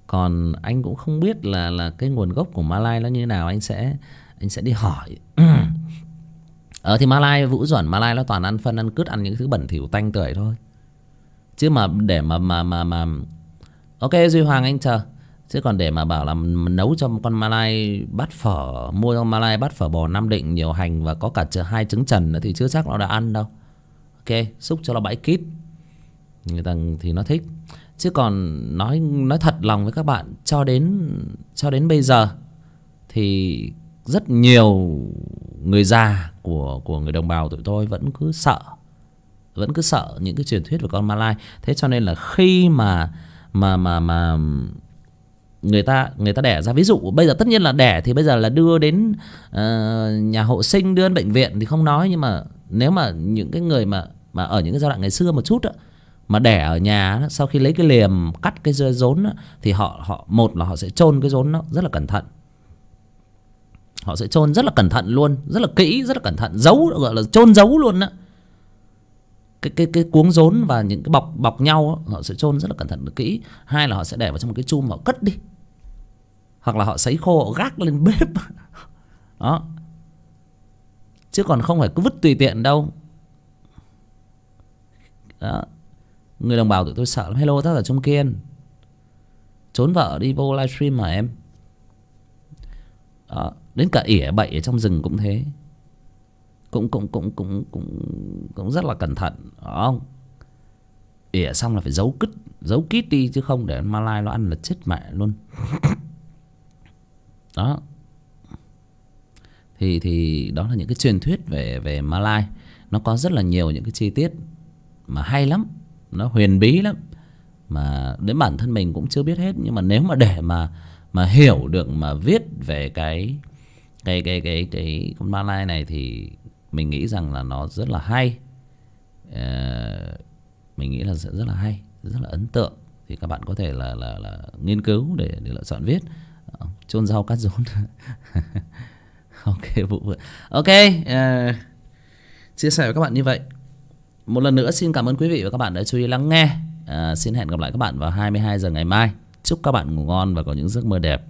Còn anh cũng không biết là cái nguồn gốc của Malai nó như nào. Anh sẽ đi hỏi. Thì Malai Vũ Duẩn, Malai nó toàn ăn phân ăn cứt, ăn những thứ bẩn thỉu tanh tưởi thôi. Chứ mà để mà ok Duy Hoàng anh chờ. Chứ còn để mà bảo là nấu cho con Malai bát phở, mua cho Malai bát phở bò Nam Định nhiều hành và có cả 2 trứng chần nữa thì chưa chắc nó đã ăn đâu. Ok, xúc cho nó bãi kít. Người ta thì nó thích. Chứ còn nói thật lòng với các bạn, cho đến bây giờ thì rất nhiều người già của người đồng bào tụi tôi vẫn cứ sợ những cái truyền thuyết về con Malai. Thế cho nên là khi mà người ta đẻ ra, ví dụ bây giờ tất nhiên là đẻ thì bây giờ là đưa đến nhà hộ sinh, đưa đến bệnh viện thì không nói. Nhưng mà nếu mà những cái người mà ở những cái giai đoạn ngày xưa một chút á, mà đẻ ở nhà, sau khi lấy cái liềm cắt cái rốn á, thì họ một là họ sẽ chôn cái rốn nó rất là cẩn thận. Họ sẽ chôn rất là cẩn thận luôn, rất là kỹ, rất là cẩn thận, giấu, gọi là chôn giấu luôn á. Cái cuống rốn và những cái bọc nhau á, họ sẽ chôn rất là cẩn thận kỹ. Hai là họ sẽ để vào trong một cái chum họ cất đi, hoặc là họ sấy khô họ gác lên bếp. Đó. Chứ còn không phải cứ vứt tùy tiện đâu. Đó. Người đồng bào tụi tôi sợ lắm. Hello tác giả Trung Kiên. Trốn vợ đi vô livestream mà em. Đó. Đến cả ỉa bậy ở trong rừng cũng thế. Cũng rất là cẩn thận. Đó không? Ỉa xong là phải giấu kít đi, chứ không để Malai nó ăn là chết mẹ luôn. Đó. Thì đó là những cái truyền thuyết về Malai. Nó có rất là nhiều những cái chi tiết mà hay lắm, nó huyền bí lắm, mà đến bản thân mình cũng chưa biết hết. Nhưng mà nếu mà để mà hiểu được, mà viết về cái con Malai này thì mình nghĩ rằng là nó rất là hay. Mình nghĩ là sẽ rất là hay, rất là ấn tượng. Thì các bạn có thể là nghiên cứu để lựa chọn viết. Chôn rau cắt rốn. Ok Vũ vừa. Ok, chia sẻ với các bạn như vậy. Một lần nữa xin cảm ơn quý vị và các bạn đã chú ý lắng nghe. Xin hẹn gặp lại các bạn vào 22 giờ ngày mai. Chúc các bạn ngủ ngon và có những giấc mơ đẹp.